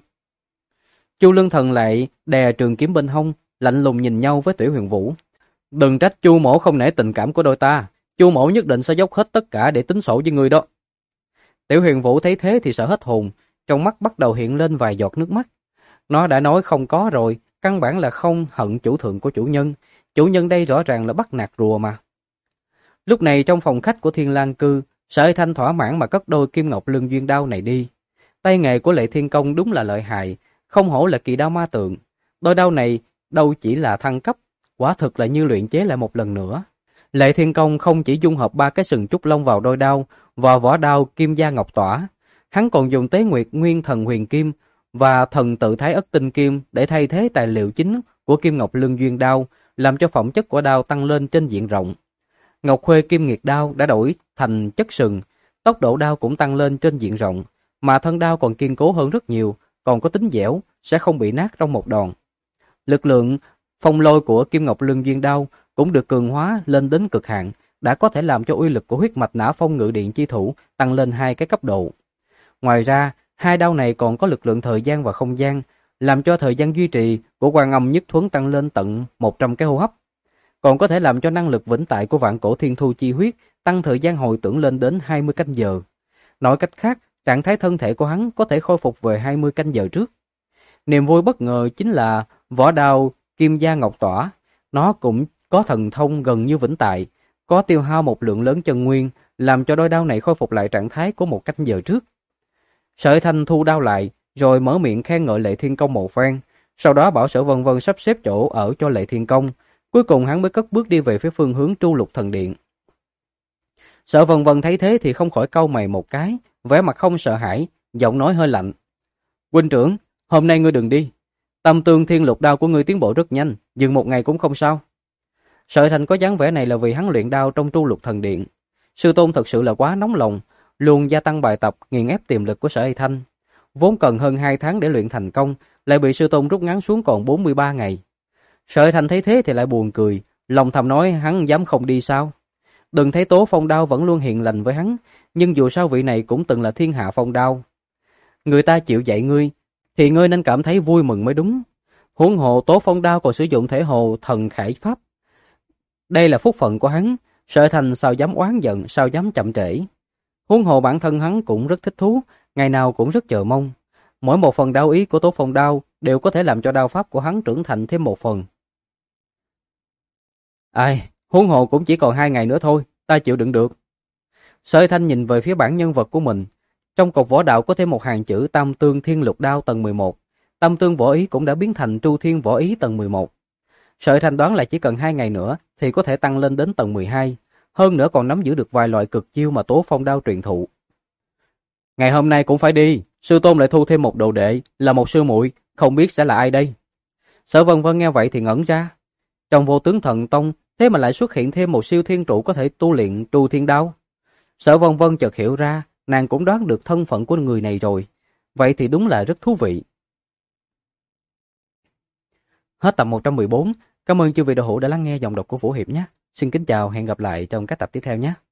Chu Lương Thần lại đè trường kiếm bên hông, lạnh lùng nhìn nhau với Tiểu Huyền Vũ. Đừng trách Chu mỗ không nể tình cảm của đôi ta. Chu mỗ nhất định sẽ dốc hết tất cả để tính sổ với ngươi đó. Tiểu Huyền Vũ thấy thế thì sợ hết hồn, trong mắt bắt đầu hiện lên vài giọt nước mắt. Nó đã nói không có rồi, căn bản là không hận chủ thượng của chủ nhân. Chủ nhân đây rõ ràng là bắt nạt rùa mà. Lúc này trong phòng khách của Thiên Lang Cư, Sở Thanh thỏa mãn mà cất đôi kim ngọc lương duyên đao này đi. Tay nghề của Lệ Thiên Công đúng là lợi hại, không hổ là kỳ đao ma tượng. Đôi đao này đâu chỉ là thăng cấp, quả thực là như luyện chế lại một lần nữa. Lệ Thiên Công không chỉ dung hợp 3 cái sừng trúc long vào đôi đao và vỏ đao kim gia ngọc tỏa, hắn còn dùng Tế Nguyệt Nguyên Thần Huyền Kim và Thần Tự Thái Ất Tinh Kim để thay thế tài liệu chính của kim ngọc lương duyên đao, làm cho phẩm chất của đao tăng lên trên diện rộng. Ngọc Khuê Kim Nghiệt đao đã đổi thành chất sừng, tốc độ đao cũng tăng lên trên diện rộng, mà thân đao còn kiên cố hơn rất nhiều, còn có tính dẻo, sẽ không bị nát trong một đòn. Lực lượng phong lôi của Kim Ngọc Lương Duyên đao cũng được cường hóa lên đến cực hạn, đã có thể làm cho uy lực của huyết mạch Nã Phong Ngự Điện chi thủ tăng lên 2 cái cấp độ. Ngoài ra, hai đao này còn có lực lượng thời gian và không gian, làm cho thời gian duy trì của Quan Âm Nhất Thuấn tăng lên tận 100 cái hô hấp. Còn có thể làm cho năng lực vĩnh tại của Vạn Cổ Thiên Thu Chi Huyết tăng thời gian hồi tưởng lên đến 20 canh giờ. Nói cách khác, trạng thái thân thể của hắn có thể khôi phục về 20 canh giờ trước. Niềm vui bất ngờ chính là vỏ đao Kim Gia Ngọc Tỏa, nó cũng có thần thông gần như vĩnh tại, có tiêu hao một lượng lớn chân nguyên, làm cho đôi đao này khôi phục lại trạng thái của một canh giờ trước. Sở Thanh thu đao lại, rồi mở miệng khen ngợi Lệ Thiên Công một phen, sau đó bảo Sở Vân Vân sắp xếp chỗ ở cho Lệ Thiên Công, cuối cùng hắn mới cất bước đi về phía phương hướng Tru Lục Thần Điện. Sở Vân Vân thấy thế thì không khỏi cau mày một cái, vẻ mặt không sợ hãi, giọng nói hơi lạnh. Huynh trưởng, hôm nay ngươi đừng đi. Tâm Tương Thiên Lục đao của ngươi tiến bộ rất nhanh, dừng một ngày cũng không sao. Sở Thành có dáng vẻ này là vì hắn luyện đao trong Tru Lục Thần Điện. Sư tôn thật sự là quá nóng lòng, luôn gia tăng bài tập, nghiền ép tiềm lực của Sở Thanh. Vốn cần hơn 2 tháng để luyện thành công, lại bị sư tôn rút ngắn xuống còn 43 ngày. Sở Thành thấy thế thì lại buồn cười, lòng thầm nói hắn dám không đi sao? Đừng thấy Tố Phong Đao vẫn luôn hiền lành với hắn, nhưng dù sao vị này cũng từng là thiên hạ phong đao. Người ta chịu dạy ngươi, thì ngươi nên cảm thấy vui mừng mới đúng. Huống hồ Tố Phong Đao còn sử dụng thể hồ thần khải pháp. Đây là phúc phận của hắn, Sở Thành sao dám oán giận, sao dám chậm trễ. Huống hồ bản thân hắn cũng rất thích thú, ngày nào cũng rất chờ mong. Mỗi một phần đao ý của Tố Phong Đao đều có thể làm cho đao pháp của hắn trưởng thành thêm một phần. Ai, huống hồ cũng chỉ còn 2 ngày nữa thôi, ta chịu đựng được. Sở Thanh nhìn về phía bản nhân vật của mình. Trong cột võ đạo có thêm một hàng chữ Tam Tương Thiên Lục Đao tầng 11. Tam Tương võ ý cũng đã biến thành Tru Thiên võ ý tầng 11. Sở Thanh đoán là chỉ cần 2 ngày nữa thì có thể tăng lên đến tầng 12. Hơn nữa còn nắm giữ được vài loại cực chiêu mà Tố Phong Đao truyền thụ. Ngày hôm nay cũng phải đi, sư tôn lại thu thêm một đồ đệ, là một sư muội, không biết sẽ là ai đây. Sở Vân Vân nghe vậy thì ngẩn ra. Trong Vô Tướng Thần Tông, thế mà lại xuất hiện thêm một siêu thiên trụ có thể tu luyện Tru Thiên Đao. Sở Vân Vân chợt hiểu ra, nàng cũng đoán được thân phận của người này rồi. Vậy thì đúng là rất thú vị. Hết tập 114. Cảm ơn chư vị đạo hữu đã lắng nghe giọng đọc của Vũ Hiệp nhé. Xin kính chào, hẹn gặp lại trong các tập tiếp theo nhé.